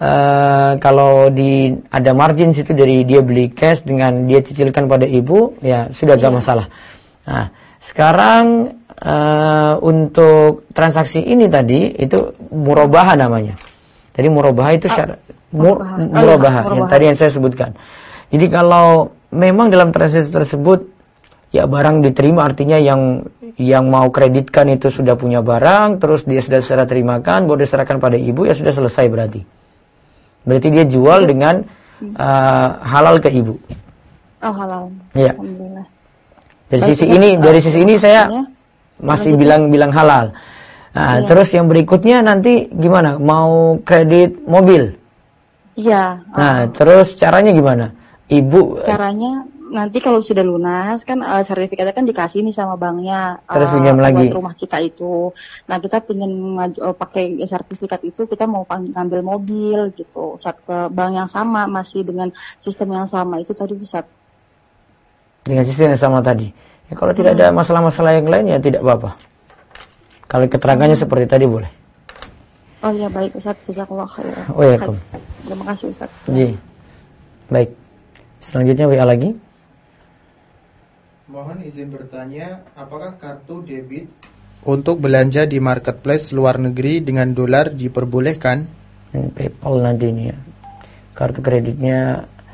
kalau ada margin situ dari dia beli cash dengan dia cicilkan pada ibu, ya sudah gak masalah. Nah, sekarang untuk transaksi ini tadi itu murabahah namanya. Jadi murabahah itu murabahah yang tadi yang saya sebutkan. Jadi kalau memang dalam transaksi tersebut ya barang diterima artinya yang mau kreditkan itu sudah punya barang, terus dia sudah serah terimakan, baru diserahkan pada ibu, ya sudah selesai berarti. Berarti dia jual dengan halal ke ibu. Oh halal. Iya. Alhamdulillah. Dari sisi ini saya masih bilang halal. Nah, terus yang berikutnya nanti gimana? Mau kredit mobil? Iya. Nah, terus caranya gimana? Ibu caranya nanti kalau sudah lunas kan sertifikatnya kan dikasih nih sama banknya. Terus pinjam lagi buat rumah kita itu. Nah kita pengen pakai sertifikat itu, kita mau ngambil mobil gitu. Ustaz, ke bank yang sama masih dengan sistem yang sama itu tadi Ustaz. Dengan sistem yang sama tadi. Ya, kalau tidak ada masalah-masalah yang lain ya tidak apa-apa. Kalau keterangannya seperti tadi boleh. Oh iya baik Ustaz, jazakallahu khairan. Oh iya. Terima kasih Ustaz. Ji. Baik. Selanjutnya WA lagi. Mohon izin bertanya, apakah kartu debit untuk belanja di marketplace luar negeri dengan dolar diperbolehkan? PayPal nanti ini ya. Kartu kreditnya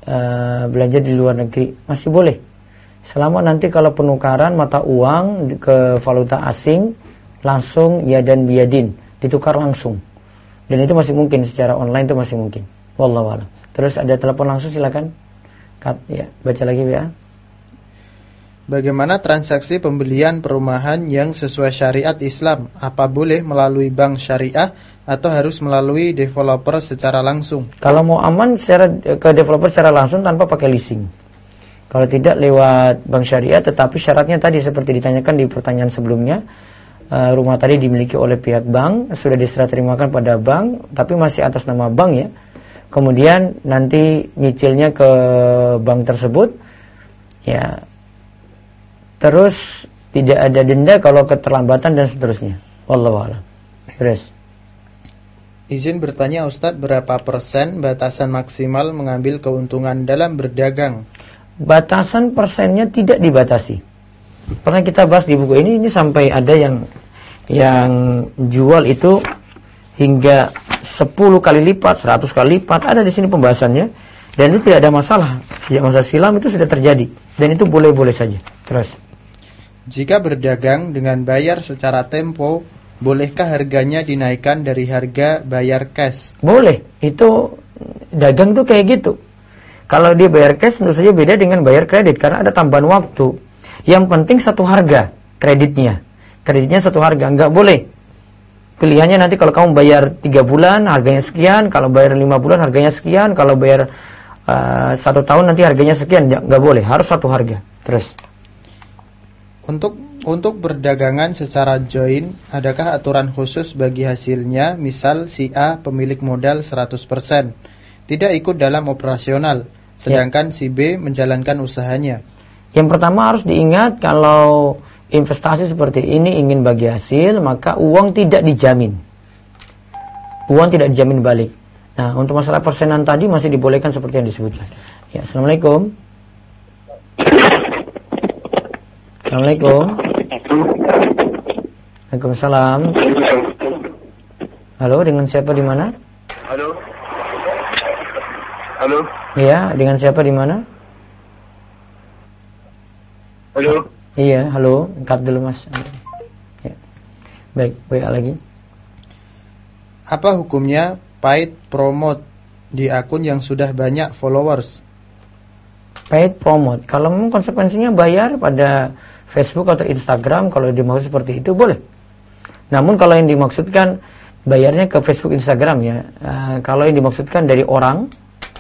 belanja di luar negeri masih boleh. Selama nanti kalau penukaran mata uang ke valuta asing langsung ya dan biadin, ditukar langsung. Dan itu masih mungkin secara online, itu masih mungkin. Wallahu a'lam. Terus ada telepon langsung, silakan. Ya, baca lagi ya. Bagaimana transaksi pembelian perumahan yang sesuai syariat Islam? Apa boleh melalui bank syariah atau harus melalui developer secara langsung? Kalau mau aman ke developer secara langsung tanpa pakai leasing. Kalau tidak lewat bank syariah, tetapi syaratnya tadi seperti ditanyakan di pertanyaan sebelumnya, rumah tadi dimiliki oleh pihak bank, sudah diserah terimakan pada bank, tapi masih atas nama bank ya. Kemudian nanti nyicilnya ke bank tersebut, ya. Terus tidak ada denda kalau keterlambatan dan seterusnya. Wallahu a'lam. Terus. Izin bertanya Ustadz, berapa persen batasan maksimal mengambil keuntungan dalam berdagang? Batasan persennya tidak dibatasi. Pernah kita bahas di buku ini sampai ada yang jual itu hingga 10 kali lipat, 100 kali lipat, ada di sini pembahasannya, dan itu tidak ada masalah. Sejak masa silam itu sudah terjadi, dan itu boleh-boleh saja. Terus, jika berdagang dengan bayar secara tempo, bolehkah harganya dinaikkan dari harga bayar cash? Boleh, itu dagang tuh kayak gitu. Kalau dia bayar cash tentu saja beda dengan bayar kredit, karena ada tambahan waktu. Yang penting satu harga kreditnya satu harga, nggak boleh. Pilihannya nanti kalau kamu bayar 3 bulan harganya sekian, kalau bayar 5 bulan harganya sekian, kalau bayar 1 tahun nanti harganya sekian, nggak boleh, harus satu harga. Terus, untuk berdagangan secara join, adakah aturan khusus bagi hasilnya? Misal si A pemilik modal 100%, tidak ikut dalam operasional, sedangkan si B menjalankan usahanya. Yang pertama harus diingat, kalau investasi seperti ini ingin bagi hasil, maka uang tidak dijamin. Uang tidak dijamin balik. Nah, untuk masalah persenan tadi masih dibolehkan seperti yang disebutkan. Ya, Assalamualaikum. Assalamualaikum. Waalaikumsalam. Halo, dengan siapa di mana? Halo. Halo. Iya, dengan siapa di mana? Halo. Iya, halo, angkat dulu Mas. Ya. Baik, WA lagi. Apa hukumnya paid promote di akun yang sudah banyak followers? Paid promote, kalau memang konsekuensinya bayar pada Facebook atau Instagram, kalau dimaksud seperti itu boleh. Namun kalau yang dimaksudkan bayarnya ke Facebook, Instagram ya, kalau yang dimaksudkan dari orang,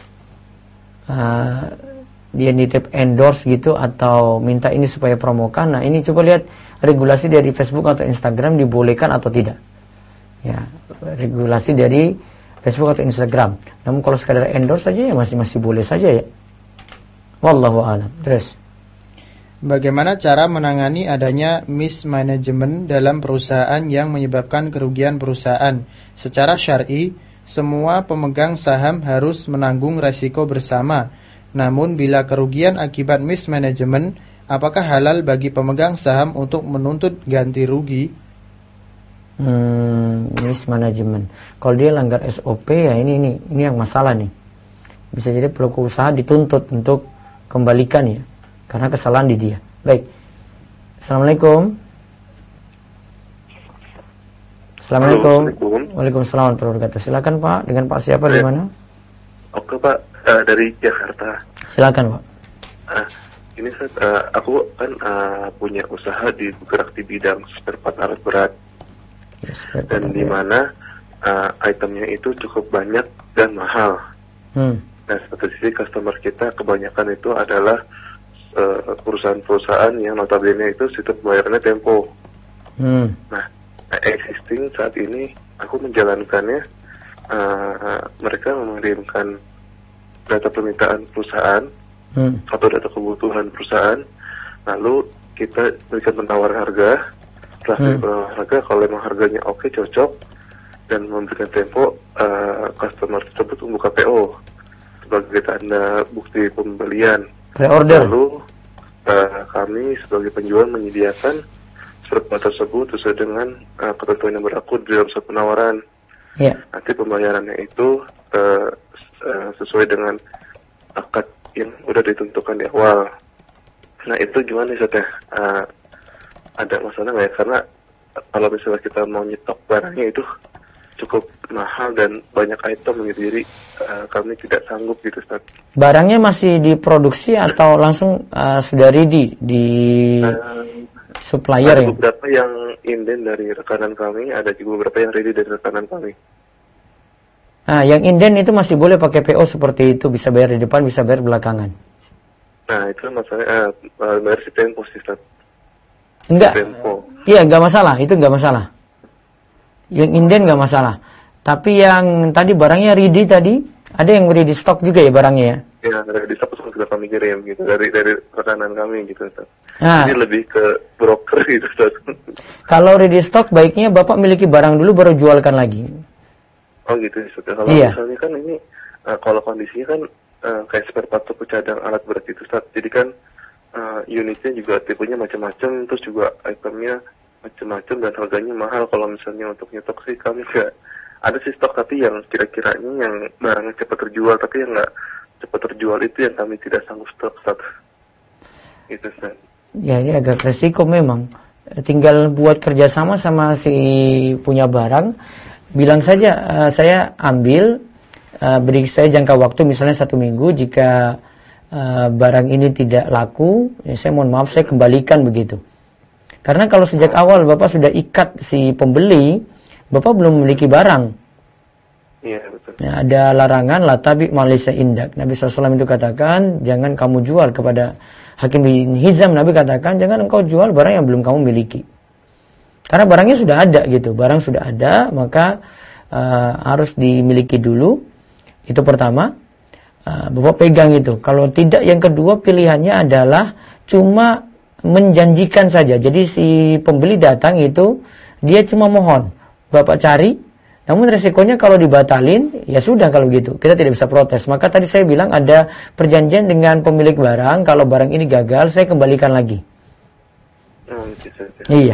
dia nitip endorse gitu atau minta ini supaya promokan. Nah, ini coba lihat regulasi dari Facebook atau Instagram dibolehkan atau tidak. Ya, regulasi dari Facebook atau Instagram. Namun kalau sekadar endorse saja ya masih boleh saja ya. Wallahu a'lam. Terus, bagaimana cara menangani adanya mismanagement dalam perusahaan yang menyebabkan kerugian perusahaan? Secara syar'i, semua pemegang saham harus menanggung resiko bersama. Namun bila kerugian akibat mismanagement, apakah halal bagi pemegang saham untuk menuntut ganti rugi? Mismanagement. Kalau dia langgar SOP ya ini yang masalah nih. Bisa jadi pelaku usaha dituntut untuk kembalikan ya, karena kesalahan di dia. Baik. Assalamualaikum. Assalamualaikum. Waalaikumsalam warahmatullahi wabarakatuh. Silakan Pak, dengan Pak siapa di mana? Oke Pak, dari Jakarta. Silakan Pak. Ini aku kan punya usaha bergerak di bidang spare part alat berat, dan di mana itemnya itu cukup banyak dan mahal. Nah, satu sisi customer kita kebanyakan itu adalah perusahaan-perusahaan yang notabene itu sistem pembayarannya tempo. Nah, existing saat ini aku menjalankannya. Mereka mengirimkan data permintaan perusahaan atau data kebutuhan perusahaan, lalu kita berikan penawaran harga. Setelah penawaran harga, kalau memang harganya oke, cocok, dan memberikan tempo, customer tersebut membuka PO sebagai tanda bukti pembelian. Pre-order. Lalu kami sebagai penjual menyediakan surat tersebut sesuai dengan ketentuan yang berlaku di dalam surat penawaran. Yeah. Nanti pembayarannya itu sesuai dengan akad yang udah ditentukan di awal. Nah itu gimana Ustaz ya? Ada masalah nggak ya? Karena kalau misalnya kita mau nyetok barangnya itu cukup mahal dan banyak item gitu, jadi kami tidak sanggup gitu Ustaz. Barangnya masih diproduksi atau langsung sudah ready di supplier ada ya? beberapa yang inden dari rekanan kami, ada juga beberapa yang ready dari rekanan kami. Nah, yang inden itu masih boleh pakai PO seperti itu, bisa bayar di depan, bisa bayar belakangan. Nah, itu masalahnya bayar si tempo sih, Ustaz. Enggak. Tempo. Iya, enggak masalah, itu enggak masalah. Yang inden enggak masalah. Tapi yang tadi barangnya ready tadi, ada yang ready stock juga ya barangnya ya? Ya, ready stock sudah kami kirim gitu dari rekanan kami gitu, Ustaz. Nah, jadi lebih ke broker gitu, Ustaz. Kalau ready stock baiknya Bapak miliki barang dulu baru jualkan lagi. Oh gitu, Ustaz. Kalau misalnya kan ini kalau kondisinya kan kayak spare part toko cadang alat berat itu, Ustaz. Jadi kan unitnya juga tipenya macam-macam, terus juga itemnya macam-macam dan harganya mahal. Kalau misalnya untuk nyetok sih kami nggak ada sih stok, tapi yang kira-kiranya yang barangnya cepat terjual, tapi yang nggak cepat terjual itu yang kami tidak sanggup stok, Ustaz. Itu, Ustaz. Ya, ini agak resiko memang. Tinggal buat kerjasama sama si punya barang. Bilang saja, saya ambil, beri saya jangka waktu misalnya 1 minggu. Jika barang ini tidak laku, ya saya mohon maaf, saya kembalikan begitu. Karena kalau sejak awal Bapak sudah ikat si pembeli, Bapak belum memiliki barang. Iya, betul. Ya, ada larangan, la tabi' ma laysa indak. Nabi SAW itu katakan, jangan kamu jual kepada Hakim bin Hizam. Nabi katakan, jangan engkau jual barang yang belum kamu miliki. Karena barangnya sudah ada gitu. Barang sudah ada, maka harus dimiliki dulu. Itu pertama. Bapak pegang itu. Kalau tidak, yang kedua pilihannya adalah cuma menjanjikan saja. Jadi si pembeli datang itu, dia cuma mohon. Bapak cari. Namun resikonya kalau dibatalin, ya sudah kalau gitu. Kita tidak bisa protes. Maka tadi saya bilang ada perjanjian dengan pemilik barang. Kalau barang ini gagal, saya kembalikan lagi. Oh, itu saja. Iya.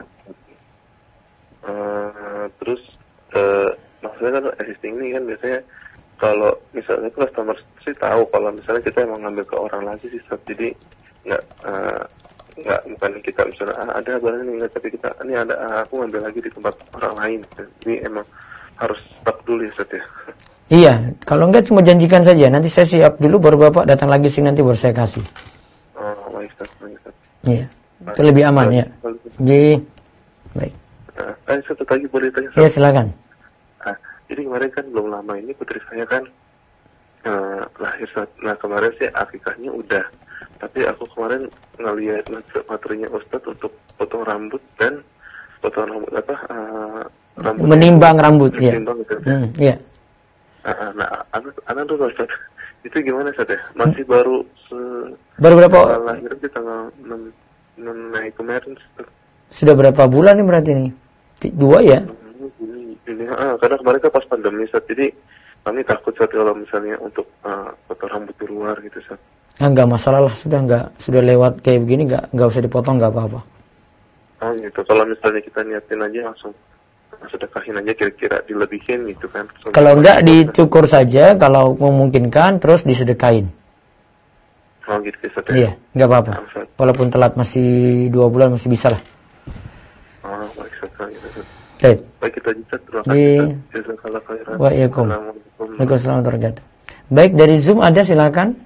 Terus maksudnya kan existing ini kan biasanya kalau misalnya customer sih tahu kalau misalnya kita emang ngambil ke orang lagi sih, jadi nggak bukan kita misalnya ada barang ini enggak, tapi kita ini ada aku ngambil lagi di tempat orang lain. Jadi emang harus stop dulu ya, Ustaz ya. Iya, kalau enggak cuma janjikan saja. Nanti saya siap dulu, baru Bapak datang lagi sini, nanti baru saya kasih. Oh, baik Ustaz. Iya, itu lebih aman ya. Jadi, baik. Satu lagi boleh tanya? Iya, silakan. Jadi kemarin kan belum lama ini putri saya kan lahir. Nah kemarin sih akikahnya udah, tapi aku kemarin ngelihat materinya Ustadz untuk potong rambut dan potong rambut rambut menimbang rambut, ya. Iya. Nah, anak tuh Ustadz, itu gimana Ustadz ya? Masih baru berapa? Lahir di tanggal 6 Mei kemarin Ustadz. Sudah berapa bulan nih berarti nih? 2 ya? Karena kemarin kan pas pandemi Ustadz, jadi kami takut Ustadz kalau misalnya untuk potong rambut di luar gitu Ustadz. Enggak masalah lah, sudah lewat kayak begini, enggak usah dipotong, enggak apa-apa. Oh gitu. Kalau misalnya kita niatin aja langsung sedekahin aja, kira-kira dilebihin gitu kan. Kalau enggak dicukur saja, kalau memungkinkan terus disedekahin. Oh gitu Ustadz. Iya, enggak apa-apa. Walaupun telat masih 2 bulan masih bisa lah. Oh, baik Ustadz. Baik kita Ustadz, terima kasih. Jazakallah khairan. Waalaikumsalam warahmatullahi wabarakatuh. Baik, dari Zoom ada, silakan.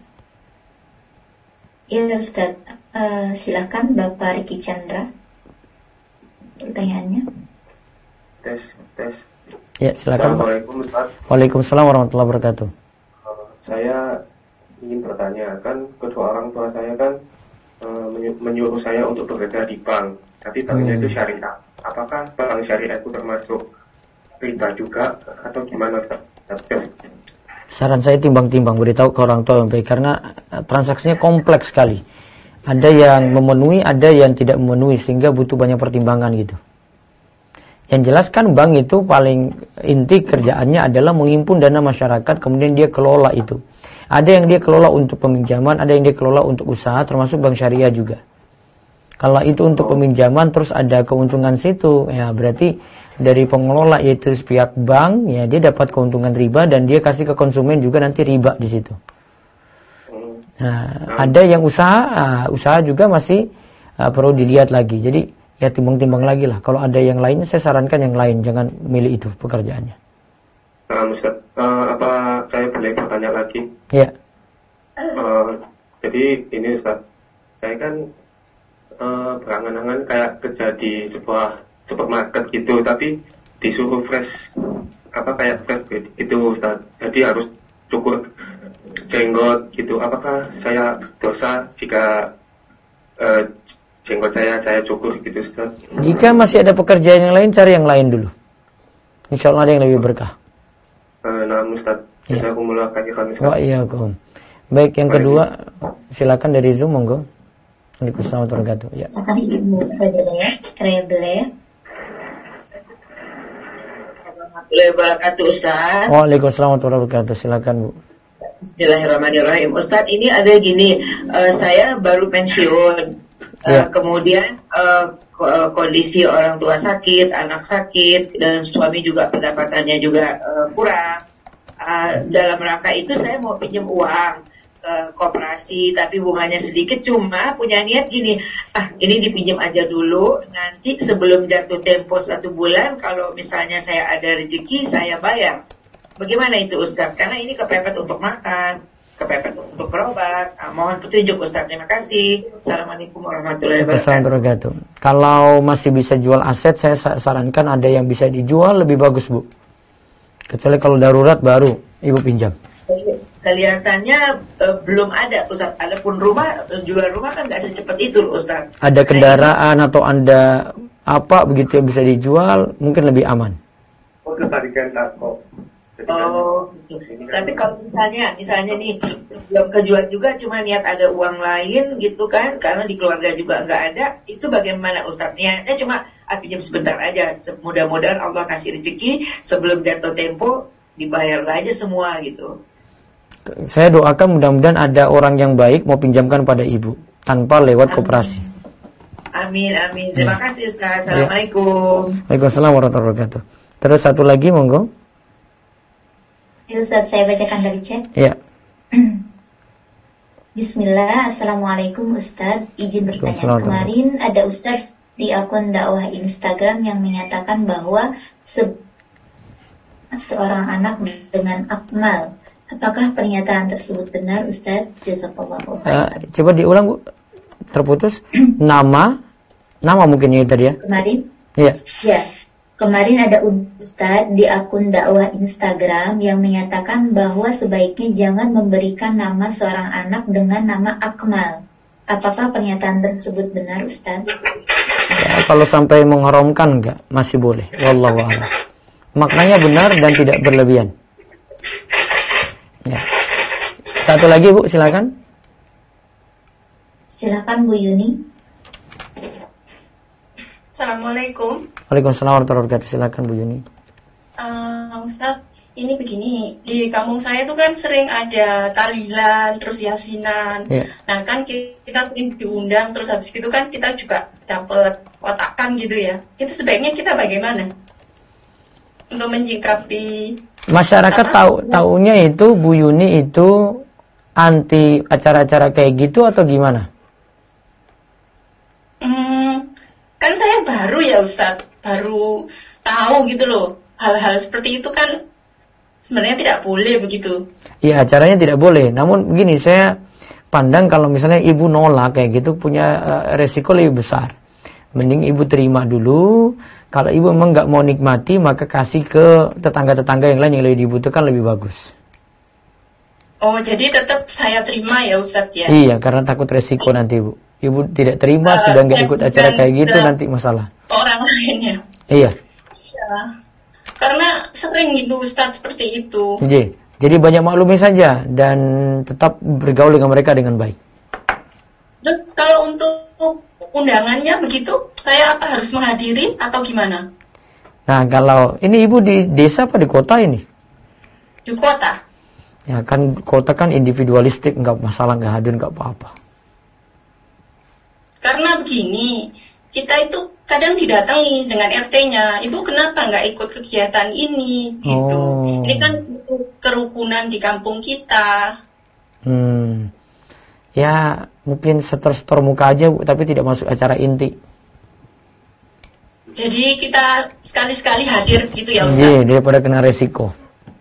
Iya Ustaz, silakan Bapak Riki Chandra. Pertanyaannya. Tes. Ya, silakan. Assalamualaikum Ustaz. Waalaikumsalam warahmatullahi wabarakatuh. Saya ingin bertanya, kan kedua orang tua saya kan menyuruh saya untuk bekerja di bank, tapi banknya itu syariah. Apakah bank syariah itu termasuk riba juga atau gimana Ustaz? Saran saya timbang-timbang, beritahu ke orang tua yang baik, karena transaksinya kompleks sekali. Ada yang memenuhi, ada yang tidak memenuhi, sehingga butuh banyak pertimbangan gitu. Yang jelas kan bank itu paling inti kerjaannya adalah menghimpun dana masyarakat, kemudian dia kelola itu. Ada yang dia kelola untuk peminjaman, ada yang dia kelola untuk usaha, termasuk bank syariah juga. Kalau itu untuk peminjaman terus ada keuntungan situ, ya berarti dari pengelola yaitu pihak bank, ya dia dapat keuntungan riba dan dia kasih ke konsumen juga nanti riba di situ. Nah, ada yang usaha juga masih perlu dilihat lagi. Jadi ya timbang-timbang lagi lah. Kalau ada yang lainnya, saya sarankan yang lain, jangan milih itu pekerjaannya. Ustaz, apa saya boleh bertanya lagi? Ya. Jadi ini Ustaz, saya kan berangan-angan kayak kerja di sebuah supermarket gitu, tapi disuruh fresh gitu Ustaz. Jadi harus cukur jenggot gitu. Apakah saya dosa jika jenggot saya cukur gitu Ustaz? Jika masih ada pekerjaan yang lain, cari yang lain dulu. Insya Allah ada yang lebih berkah. Nah Ustaz, saya kumulkan Ustaz. Wa iyyakum. Baik, yang kedua silakan dari Zoom, monggo. Waalaikumsalam warahmatullahi wabarakatuh. Ya. Ibu Reble. Warahmatullahi wabarakatuh, Ustaz. Waalaikumsalam warahmatullahi wabarakatuh. Silakan, Bu. Bismillahirrahmanirrahim. Ustaz, ini ada gini, saya baru pensiun. Kemudian kondisi orang tua sakit, anak sakit, dan suami juga pendapatannya juga kurang. Dalam rangka itu saya mau pinjam uang ke koperasi, tapi bunganya sedikit, cuma punya niat gini, ini dipinjam aja dulu, nanti sebelum jatuh tempo 1 bulan, kalau misalnya saya ada rezeki, saya bayar. Bagaimana itu Ustaz? Karena ini kepepet untuk makan, kepepet untuk berobat. Mohon petunjuk Ustaz, terima kasih. Assalamualaikum warahmatullahi wabarakatuh. Kalau masih bisa jual aset, saya sarankan ada yang bisa dijual lebih bagus, Bu. Kecuali kalau darurat baru Ibu pinjam. Kelihatannya belum ada Ustaz. Adapun jual rumah kan nggak secepat itu Ustaz. Ada kendaraan atau Anda apa begitu yang bisa dijual, mungkin lebih aman. Ketarikan tako. Tapi kalau misalnya nih belum kejual juga, cuma niat ada uang lain gitu kan, karena di keluarga juga nggak ada, itu bagaimana Ustaz? Niatnya cuma pinjam sebentar aja, mudah-mudahan Allah kasih rezeki sebelum jatuh tempo dibayar aja semua gitu. Saya doakan mudah-mudahan ada orang yang baik mau pinjamkan pada Ibu tanpa lewat koperasi. Amin. Terima kasih Ustaz. Assalamualaikum. Waalaikumsalam warahmatullahi wabarakatuh. Terus satu lagi monggo. Ustaz, saya bacakan dari chat. Ya. Bismillah, Assalamualaikum Ustaz. Izin bertanya, kemarin ada Ustaz di akun dakwah Instagram yang menyatakan bahwa seorang anak dengan akmal. Apakah pernyataan tersebut benar Ustaz? Jazakallahu khairan. Coba diulang, Bu. Terputus. Nama mungkin ini tadi ya. Kemarin? Iya. Ya. Kemarin ada Ustaz di akun dakwah Instagram yang menyatakan bahwa sebaiknya jangan memberikan nama seorang anak dengan nama Akmal. Apakah pernyataan tersebut benar Ustaz? Ya, kalau sampai mengharamkan enggak, masih boleh. Wallahu a'lam. Maknanya benar dan tidak berlebihan. Ya. Satu lagi Bu, silakan. Silakan Bu Yuni. Assalamualaikum. Waalaikumsalam warahmatullahi wabarakatuh. Silakan Bu Yuni. Ustaz, ini begini, di kampung saya itu kan sering ada tahlilan, terus yasinan. Yeah. Nah kan kita sering diundang, terus habis itu kan kita juga dapat kotakan gitu ya. Itu sebaiknya kita bagaimana untuk menyikapi? Masyarakat taunya itu Bu Yuni itu anti acara-acara kayak gitu atau gimana? Kan saya baru ya Ustadz, baru tahu gitu loh. Hal-hal seperti itu kan sebenarnya tidak boleh begitu. Iya, acaranya tidak boleh. Namun begini, saya pandang kalau misalnya ibu nolak kayak gitu punya resiko lebih besar. Mending ibu terima dulu. Kalau ibu memang nggak mau nikmati, maka kasih ke tetangga-tetangga yang lain yang lebih dibutuhkan, lebih bagus. Oh, jadi tetap saya terima ya Ustadz ya? Iya, karena takut resiko nanti Bu. Ibu tidak terima, sudah nggak ikut acara kayak gitu, nanti masalah. Orang lainnya. Iya. Ya. Karena sering itu Ustadz seperti itu. Jadi banyak maklumi saja dan tetap bergaul dengan mereka dengan baik. Terus kalau untuk undangannya begitu, saya apa harus menghadiri atau gimana? Nah, kalau ini ibu di desa apa di kota ini? Di kota. Ya kan, kota kan individualistik, nggak masalah, nggak hadir nggak apa-apa. Karena begini, kita itu kadang didatangi dengan RT-nya, ibu kenapa nggak ikut kegiatan ini, gitu. Ini kan kerukunan di kampung kita. ya mungkin setor muka aja Bu, tapi tidak masuk acara inti. Jadi kita sekali-sekali hadir gitu ya Ustaz? Iya, daripada kena resiko.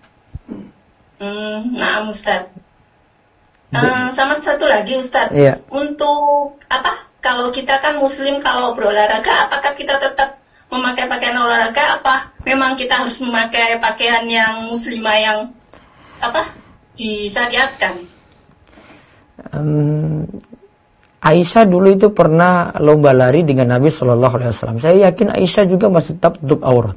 Nah Ustaz. Sama satu lagi Ustaz. Iya. Untuk apa? Kalau kita kan muslim, kalau berolahraga, apakah kita tetap memakai pakaian olahraga? Apa memang kita harus memakai pakaian yang muslimah yang apa disyariatkan? Aisyah dulu itu pernah lomba lari dengan Nabi Shallallahu Alaihi Wasallam. Saya yakin Aisyah juga masih tetap tutup aurat.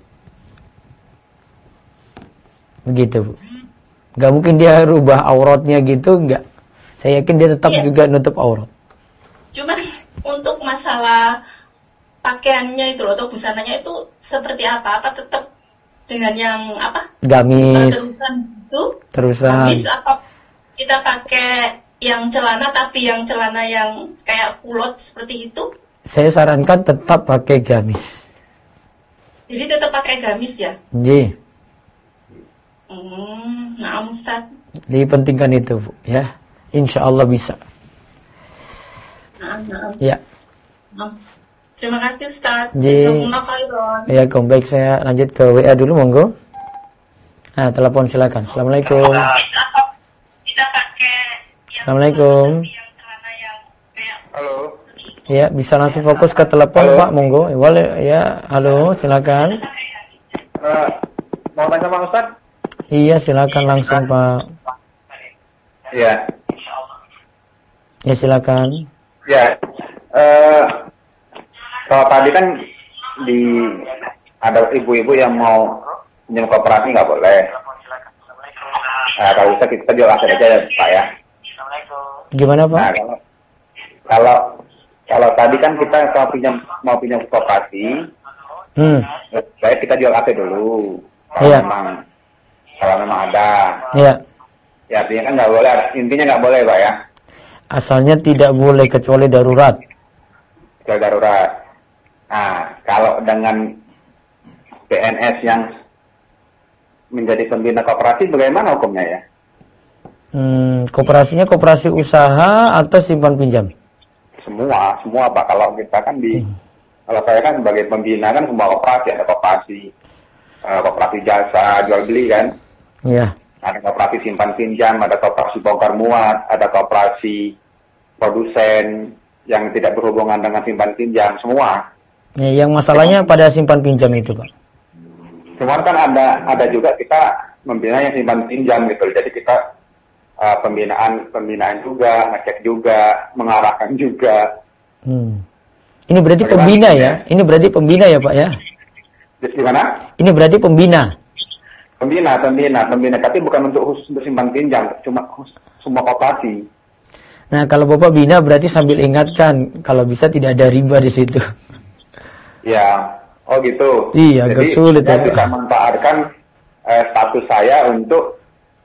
Begitu Bu. Gak mungkin dia rubah auratnya gitu, enggak. Saya yakin dia tetap juga nutup aurat. Cuma untuk masalah pakaiannya itu loh, atau busananya itu seperti apa? Apa tetap dengan yang apa? Gamis. Terusan. Gamis apa? Kita pakai yang celana, tapi yang celana yang kayak kulot seperti itu? Saya sarankan tetap pakai gamis. Jadi tetap pakai gamis ya? Iya. Nah, Ustaz. Dipentingkan itu, Bu, ya. Insya Allah bisa. Nah. Ya. Terima kasih, Ustaz. Ya, baik, saya lanjut ke WA dulu, monggo. Nah, telepon silakan. Assalamualaikum. Assalamualaikum. Halo. Ya, bisa langsung fokus ke telepon, Pak, monggo. Ya, halo, silakan. Mau tanya sama Ustaz? Iya, silakan langsung, Pak. Iya. Ya, silakan. Ya. Kalau tadi kan ada ibu-ibu yang mau pinjam koperasi nggak boleh. Kalau bisa kita jual aset aja ya, Pak ya. Gimana Pak? Nah, kalau tadi kan kita mau pinjam koperasi, baik kita jual aset dulu. Kalau memang ada. Iya. Ya artinya kan nggak boleh. Intinya nggak boleh Pak ya. Asalnya tidak boleh kecuali darurat. Kecuali darurat. Nah, kalau dengan PNS yang menjadi pembina koperasi bagaimana hukumnya ya? Koperasinya koperasi usaha atau simpan pinjam? Semua Pak. Kalau kita kan kalau saya kan sebagai pembina kan semua koperasi, ada koperasi jasa jual beli kan? Iya. Ada koperasi simpan pinjam, ada koperasi bongkar muat, ada koperasi produsen yang tidak berhubungan dengan simpan pinjam, semua. Ya, yang masalahnya pada simpan pinjam itu Pak. Cuma kan ada juga kita membina yang simpan pinjam gitu. Jadi kita pembinaan juga, ngecek juga, mengarahkan juga. Ini berarti pembina ya? Ini berarti pembina ya Pak ya? Gimana? Ini berarti pembina. Pembina, tapi bukan untuk khusus untuk simpan pinjam, cuma semua koperasi. Nah, kalau Bapak bina berarti sambil ingatkan kalau bisa tidak ada riba di situ. Ya, oh gitu. Iya, agak sulit ya. Saya bisa manfaatkan status saya untuk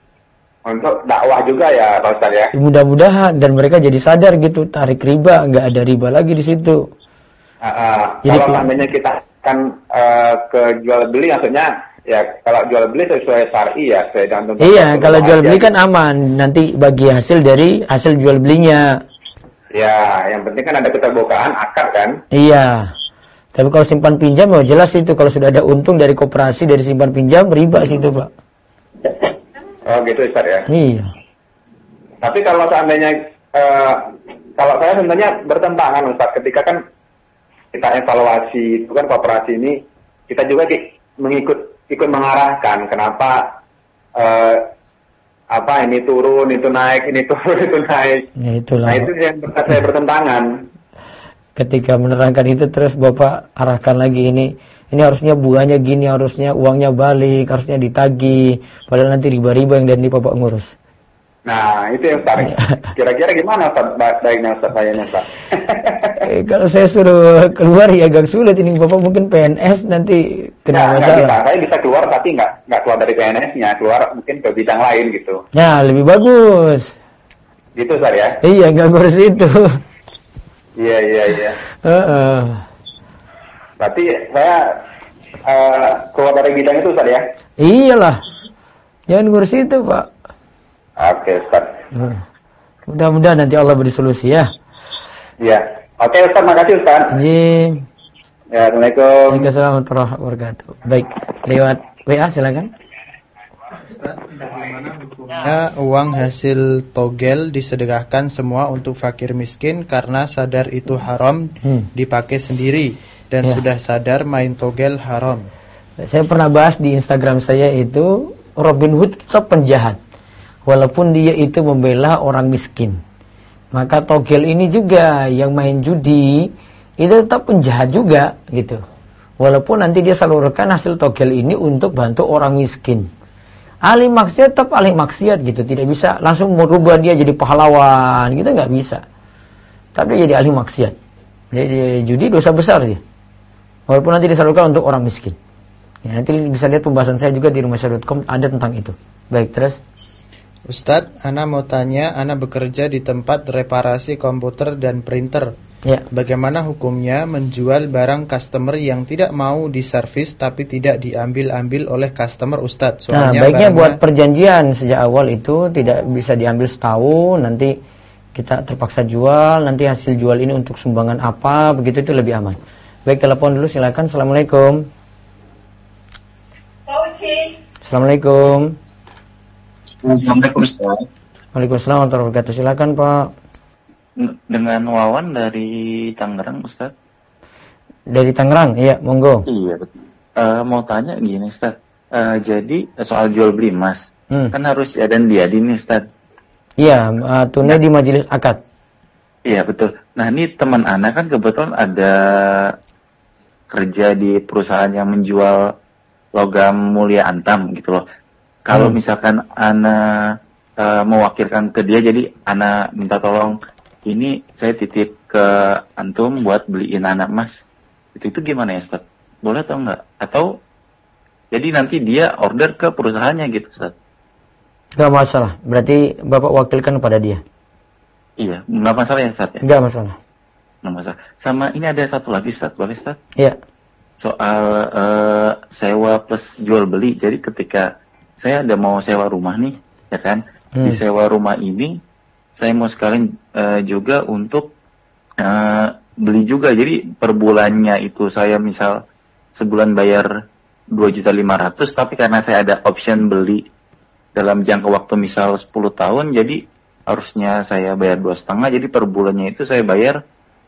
dakwah juga ya, Pak Ustaz ya. Mudah-mudahan dan mereka jadi sadar gitu, tarik riba, nggak ada riba lagi di situ. Kalau seandainya kita akan ke jual beli, maksudnya ya kalau jual beli sesuai syar'i ya, sesuai dengan tuntutan. Iya, kalau jual beli kan aman, nanti bagi hasil dari hasil jual belinya. Ya, yang penting kan ada keterbukaan akad kan. Iya. Tapi kalau simpan pinjam, oh jelas itu kalau sudah ada untung dari koperasi dari simpan pinjam, riba situ Pak. Oh gitu Ustaz ya. Iya. Tapi kalau seandainya kalau saya sebenarnya bertentangan Ustaz, ketika kan kita evaluasi itu kan koperasi ini kita juga ikut mengarahkan kenapa ini turun, itu naik, ini turun, itu naik. Ya, itulah. Nah itu yang saya bertentangan. Ketika menerangkan itu terus Bapak arahkan lagi ini harusnya bunganya gini, harusnya uangnya balik, harusnya ditagih, padahal nanti riba-riba yang dari Bapak ngurus. Nah, itu yang Ustaz. Kira-kira gimana Ustaz baiknya Ustaz sayanya Ustaz? Kalau saya suruh keluar ya agak sulit ini Bapak mungkin PNS nanti kena masalah. Saya bisa keluar tapi nggak keluar dari PNS-nya, keluar mungkin ke bidang lain gitu. Nah, lebih bagus. Gitu Ustaz ya? Iya, nggak ngurus itu. Iya. Berarti saya keluar dari bidang itu Ustaz ya? Iyalah. Jangan ngurus itu Pak. Oke Ustaz. Mudah-mudahan nanti Allah beri solusi ya. Iya. Oke Ustaz, makasih Ustaz. Ji. Ya, Assalamualaikum. Waalaikumsalam warahmatullahi wabarakatuh. Baik, lewat WA silakan. Uang hasil togel disedekahkan semua untuk fakir miskin karena sadar itu haram dipakai sendiri dan sudah sadar main togel haram. Saya pernah bahas di Instagram saya itu Robin Hood tetap penjahat walaupun dia itu membela orang miskin. Maka togel ini juga yang main judi itu tetap penjahat juga gitu. Walaupun nanti dia salurkan hasil togel ini untuk bantu orang miskin. Ahli maksiat tetap ahli maksiat gitu, tidak bisa langsung merubah dia jadi pahlawan gitu, nggak bisa. Tapi jadi ahli maksiat. Jadi judi dosa besar dia. Walaupun nanti disalurkan untuk orang miskin. Ya, nanti bisa lihat pembahasan saya juga di rumahsya.com ada tentang itu. Baik, terus. Ustadz, Ana mau tanya, Ana bekerja di tempat reparasi komputer dan printer. Ya. Bagaimana hukumnya menjual barang customer yang tidak mau diservis tapi tidak diambil-ambil oleh customer, Ustadz? Soalnya baiknya buat perjanjian sejak awal itu tidak bisa diambil setahun, nanti kita terpaksa jual, nanti hasil jual ini untuk sumbangan apa, begitu itu lebih aman. Baik, telepon dulu silakan. Assalamualaikum. Assalamualaikum. Assalamualaikum Ustaz. Waalaikumsalam warahmatullahi wabarakatuh. Silakan Pak. Dengan Wawan dari Tangerang, Ustaz. Dari Tangerang, iya, monggo. Iya, betul. Mau tanya gini, Ustaz. Jadi soal jual beli emas, kan harus ada diadi nih, Ustaz. Iya, tunai di majelis akad. Iya, betul. Nah, ini teman Ana kan kebetulan ada kerja di perusahaan yang menjual logam mulia antam gitu loh. Kalau misalkan Ana mewakilkan ke dia, jadi Ana minta tolong, ini saya titip ke antum buat beliin anak emas. Itu gimana ya, Ustaz? Boleh atau enggak? Atau jadi nanti dia order ke perusahaannya gitu, Ustaz? Enggak masalah. Berarti Bapak wakilkan kepada dia. Iya, enggak masalah ya, Ustaz ya? Enggak masalah. Enggak masalah. Sama ini ada satu lagi, Ustaz. Boleh, Ustaz? Iya. Soal sewa plus jual beli. Jadi ketika saya ada mau sewa rumah nih, ya kan? Di sewa rumah ini saya mau sekalian juga untuk beli juga. Jadi per bulannya itu saya misal sebulan bayar 2.500.000, tapi karena saya ada option beli dalam jangka waktu misal 10 tahun, jadi harusnya saya bayar 2,5. Jadi per bulannya itu saya bayar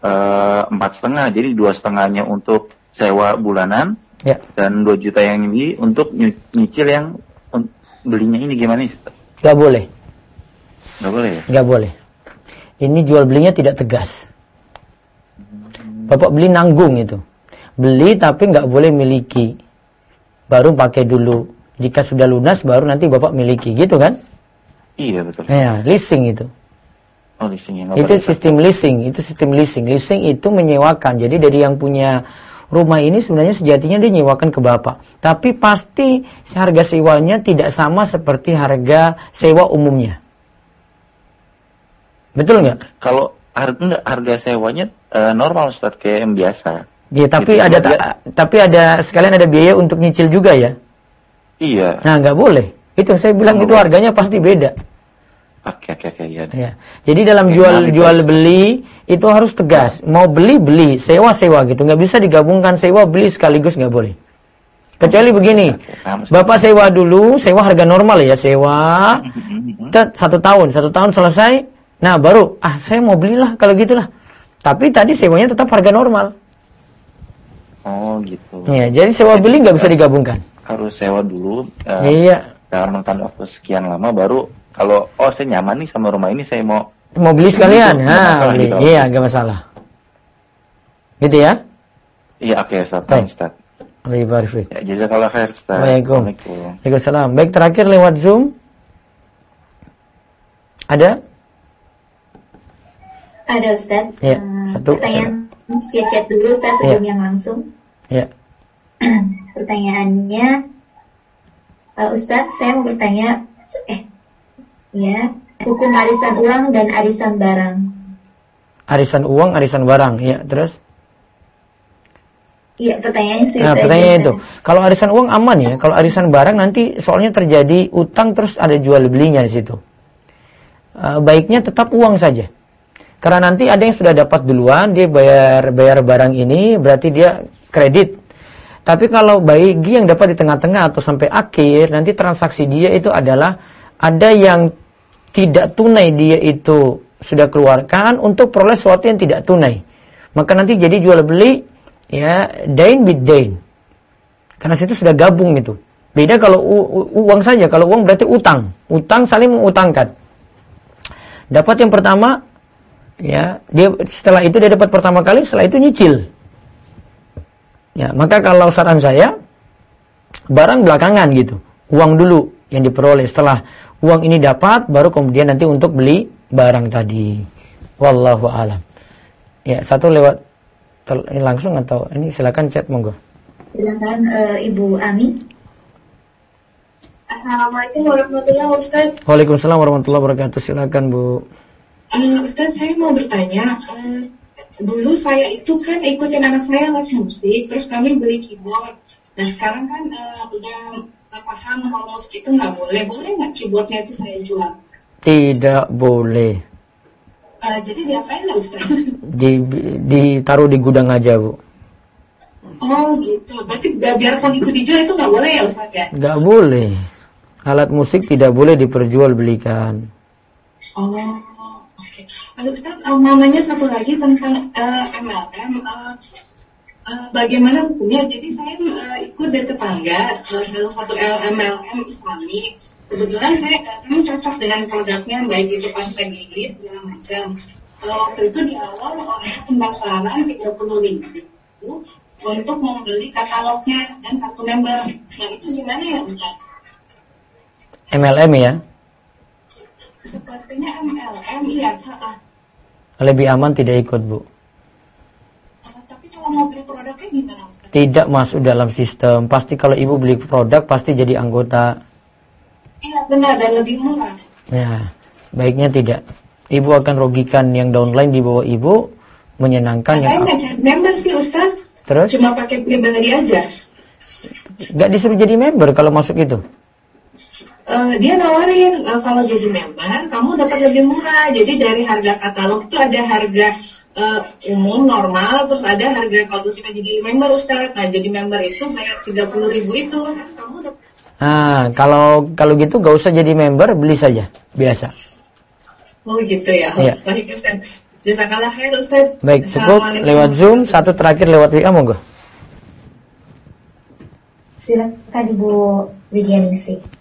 4,5. Jadi 2,5-nya untuk sewa bulanan, dan 2 juta yang ini untuk nyicil yang belinya ini gimana sih? Gak boleh. Gak boleh ya? Gak boleh. Ini jual belinya tidak tegas. Bapak beli nanggung itu. Beli tapi nggak boleh miliki. Baru pakai dulu. Jika sudah lunas baru nanti Bapak miliki, gitu kan? Iya betul. Ya, leasing itu. Oh, leasing. Itu sistem leasing. Itu sistem leasing. Leasing itu menyewakan. Jadi dari yang punya rumah ini sebenarnya sejatinya dia nyewakan ke Bapak. Tapi pasti harga sewanya tidak sama seperti harga sewa umumnya. Betul nggak? Kalau harga sewanya normal, Ustaz, kayak yang biasa. Iya, tapi gitu, tapi ada sekalian ada biaya untuk nyicil juga ya. Iya. Nah, nggak boleh. Itu saya bilang itu harganya pasti beda. Oke, iya. Ya. Jadi dalam jual beli itu harus tegas. Mau beli, sewa gitu. Nggak bisa digabungkan sewa beli sekaligus, nggak boleh. Kecuali begini, Bapak sewa dulu, sewa harga normal ya, sewa 1 tahun selesai. Nah baru, saya mau belilah kalau gitulah. Tapi tadi sewanya tetap harga normal. Oh gitu. Ya, jadi sewa beli nggak bisa digabungkan. Harus sewa dulu. Iya. Dalam waktu sekian lama baru kalau saya nyaman nih sama rumah ini, saya mau beli sekalian. Beli. Gitu, iya, nggak masalah. Gitu ya? Iya, oke, Ustaz. Baik. Ya, jazakallah khair, Ustaz. Waalaikumsalam. Baik, terakhir lewat Zoom. Ada? Ada, Ustaz. Ya, satu. Pertanyaan via chat dulu, Ustaz, sebelum yang langsung. Ya. Pertanyaannya, Ustaz, saya mau bertanya, hukum arisan uang dan arisan barang. Arisan uang, arisan barang, ya, terus? Iya, pertanyaannya sih. Nah, pertanyaannya itu, kalau arisan uang aman ya, kalau arisan barang nanti soalnya terjadi utang terus ada jual belinya di situ. baiknya tetap uang saja. Karena nanti ada yang sudah dapat duluan, dia bayar barang ini, berarti dia kredit. Tapi kalau bagi yang dapat di tengah-tengah atau sampai akhir, nanti transaksi dia itu adalah ada yang tidak tunai dia itu sudah keluarkan untuk peroleh sesuatu yang tidak tunai. Maka nanti jadi jual beli ya dain bid dain. Karena situ sudah gabung itu. Beda kalau uang saja. Kalau uang berarti utang. Utang saling mengutangkan. Dapat yang pertama, ya, dia setelah itu dia dapat pertama kali, setelah itu nyicil. Ya, maka kalau saran saya barang belakangan gitu. Uang dulu yang diperoleh, setelah uang ini dapat baru kemudian nanti untuk beli barang tadi. Wallahu a'lam. Ya, satu lewat langsung atau ini silakan chat monggo. Silakan Ibu Ami. Assalamualaikum warahmatullahi wabarakatuh. Waalaikumsalam warahmatullahi wabarakatuh. Silakan Bu. Ustaz, saya mau bertanya. Dulu saya itu kan ikutin anak saya les musik, terus kami beli keyboard. Nah sekarang kan udah paham kalau musik itu nggak boleh. Boleh nggak keyboardnya itu saya jual? Tidak boleh. Jadi diapain lah Ustaz? Ditaruh di gudang aja Bu. Oh gitu. Berarti biarpun itu dijual itu nggak boleh ya Ustaz ya? Nggak boleh. Alat musik tidak boleh diperjualbelikan. Oh, oke. Ustaz, mau nanya satu lagi tentang MLM. Bagaimana hukumnya? Jadi saya ikut dari tetangga salah satu MLM Islami. Kebetulan kami cocok dengan produknya, baik itu pasta gigi segala macam. Waktu itu di awal orang pendaftaran 30.000 untuk membeli katalognya dan kartu member. Nah itu gimana ya Ustaz? MLM ya? Sepertinya MLM, iya. Lebih aman tidak ikut Bu. Tapi kalau mau beli produknya gimana Ustaz? Tidak masuk dalam sistem. Pasti kalau ibu beli produk pasti jadi anggota. Iya benar, dan lebih murah. Ya, baiknya tidak. Ibu akan rugikan yang downline di bawah ibu, menyenangkan yang... Saya nggak member sih Ustaz. Terus? Cuma pakai pribadi aja. Nggak disuruh jadi member kalau masuk itu? Dia nawarin kalau jadi member kamu dapat lebih murah. Jadi dari harga katalog itu ada harga umum normal, terus ada harga kalau kita jadi member Ustaz. Nah jadi member itu bayar 30.000 itu. Kamu dapat. Kalau gitu gak usah jadi member, beli saja biasa. Oh gitu ya. Baik Ustaz. Jazakallah khair Ustaz. Baik, cukup lewat Zoom, satu terakhir lewat WA monggo. Silakan Ibu Widianingsih.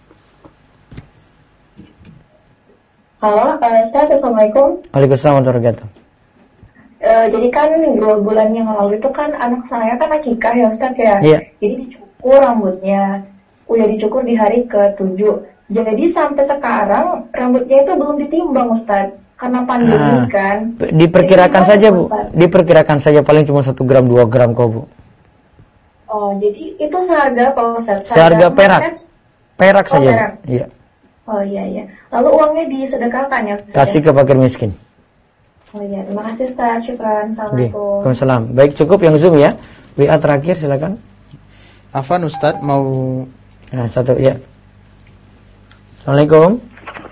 Halo, Ustaz, Assalamualaikum. Waalaikumsalam warahmatullahi wabarakatuh. Jadi kan 2 bulan yang lalu itu kan anak saya kan akikah ya Ustaz ya. Iya. Jadi dicukur rambutnya. Udah dicukur di hari ke-7. Jadi sampai sekarang rambutnya itu belum ditimbang Ustaz. Karena pandemi kan. Diperkirakan saja Bu. Diperkirakan saja paling cuma 1 gram 2 gram kok Bu. Oh, jadi itu seharga apa Ustaz? Seharga perak. Perak saja. Perak. Iya. Oh iya. Lalu uangnya disedekahkan ya Ustaz? Kasih ke fakir miskin. Oh iya, terima kasih Ustaz. Syukran. Assalamualaikum. Waalaikumsalam. Baik, cukup yang Zoom ya. WA terakhir silakan. Afan Ustaz mau satu ya. Assalamualaikum.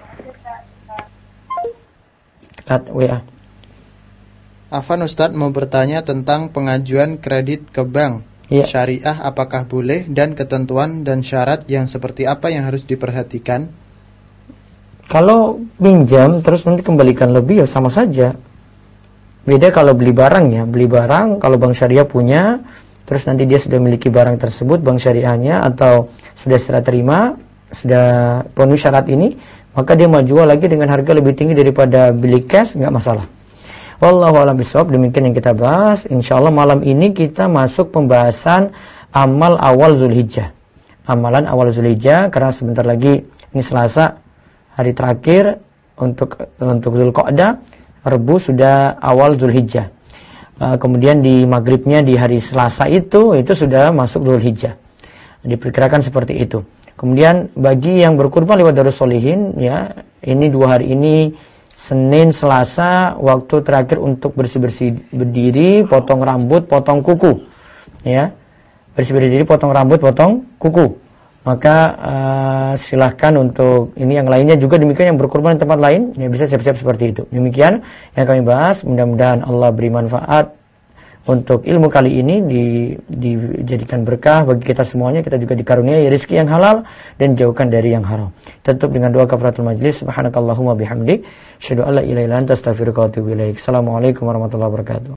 Cut WA. Afan Ustaz mau bertanya tentang pengajuan kredit ke bank. Syariah apakah boleh dan ketentuan dan syarat yang seperti apa yang harus diperhatikan? Kalau pinjam terus nanti kembalikan lebih ya sama saja. Beda kalau beli barang ya. Beli barang kalau bank syariah punya, terus nanti dia sudah memiliki barang tersebut bank syariahnya atau sudah serah terima, sudah penuhi syarat ini, maka dia mau jual lagi dengan harga lebih tinggi daripada beli cash, nggak masalah. Wallahu a'lam bishawab. Demikian yang kita bahas. Insyaallah malam ini kita masuk pembahasan amal awal Zulhijjah. Amalan awal Zulhijjah, karena sebentar lagi ini Selasa, hari terakhir untuk Zulqa'dah, Rebu sudah awal Zulhijjah. Kemudian di maghribnya di hari Selasa itu sudah masuk Zulhijjah. Diperkirakan seperti itu. Kemudian bagi yang berkurban lewat Darus Sholihin, ya, ini 2 hari ini Senin, Selasa, waktu terakhir untuk bersih-bersih berdiri, potong rambut, potong kuku. Ya. Bersih-bersih berdiri, potong rambut, potong kuku. maka silahkan untuk ini yang lainnya juga demikian yang berkurban di tempat lain ya bisa siap-siap seperti itu. Demikian yang kami bahas, mudah-mudahan Allah beri manfaat untuk ilmu kali ini, dijadikan berkah bagi kita semuanya, kita juga dikaruniai rezeki yang halal dan jauhkan dari yang haram. Tutup dengan doa kafaratul majlis. Subhanakallahumma bihamdik, asyhadu an la ilaha illa anta astaghfiruka wa atubu ilaik. Assalamualaikum warahmatullahi wabarakatuh.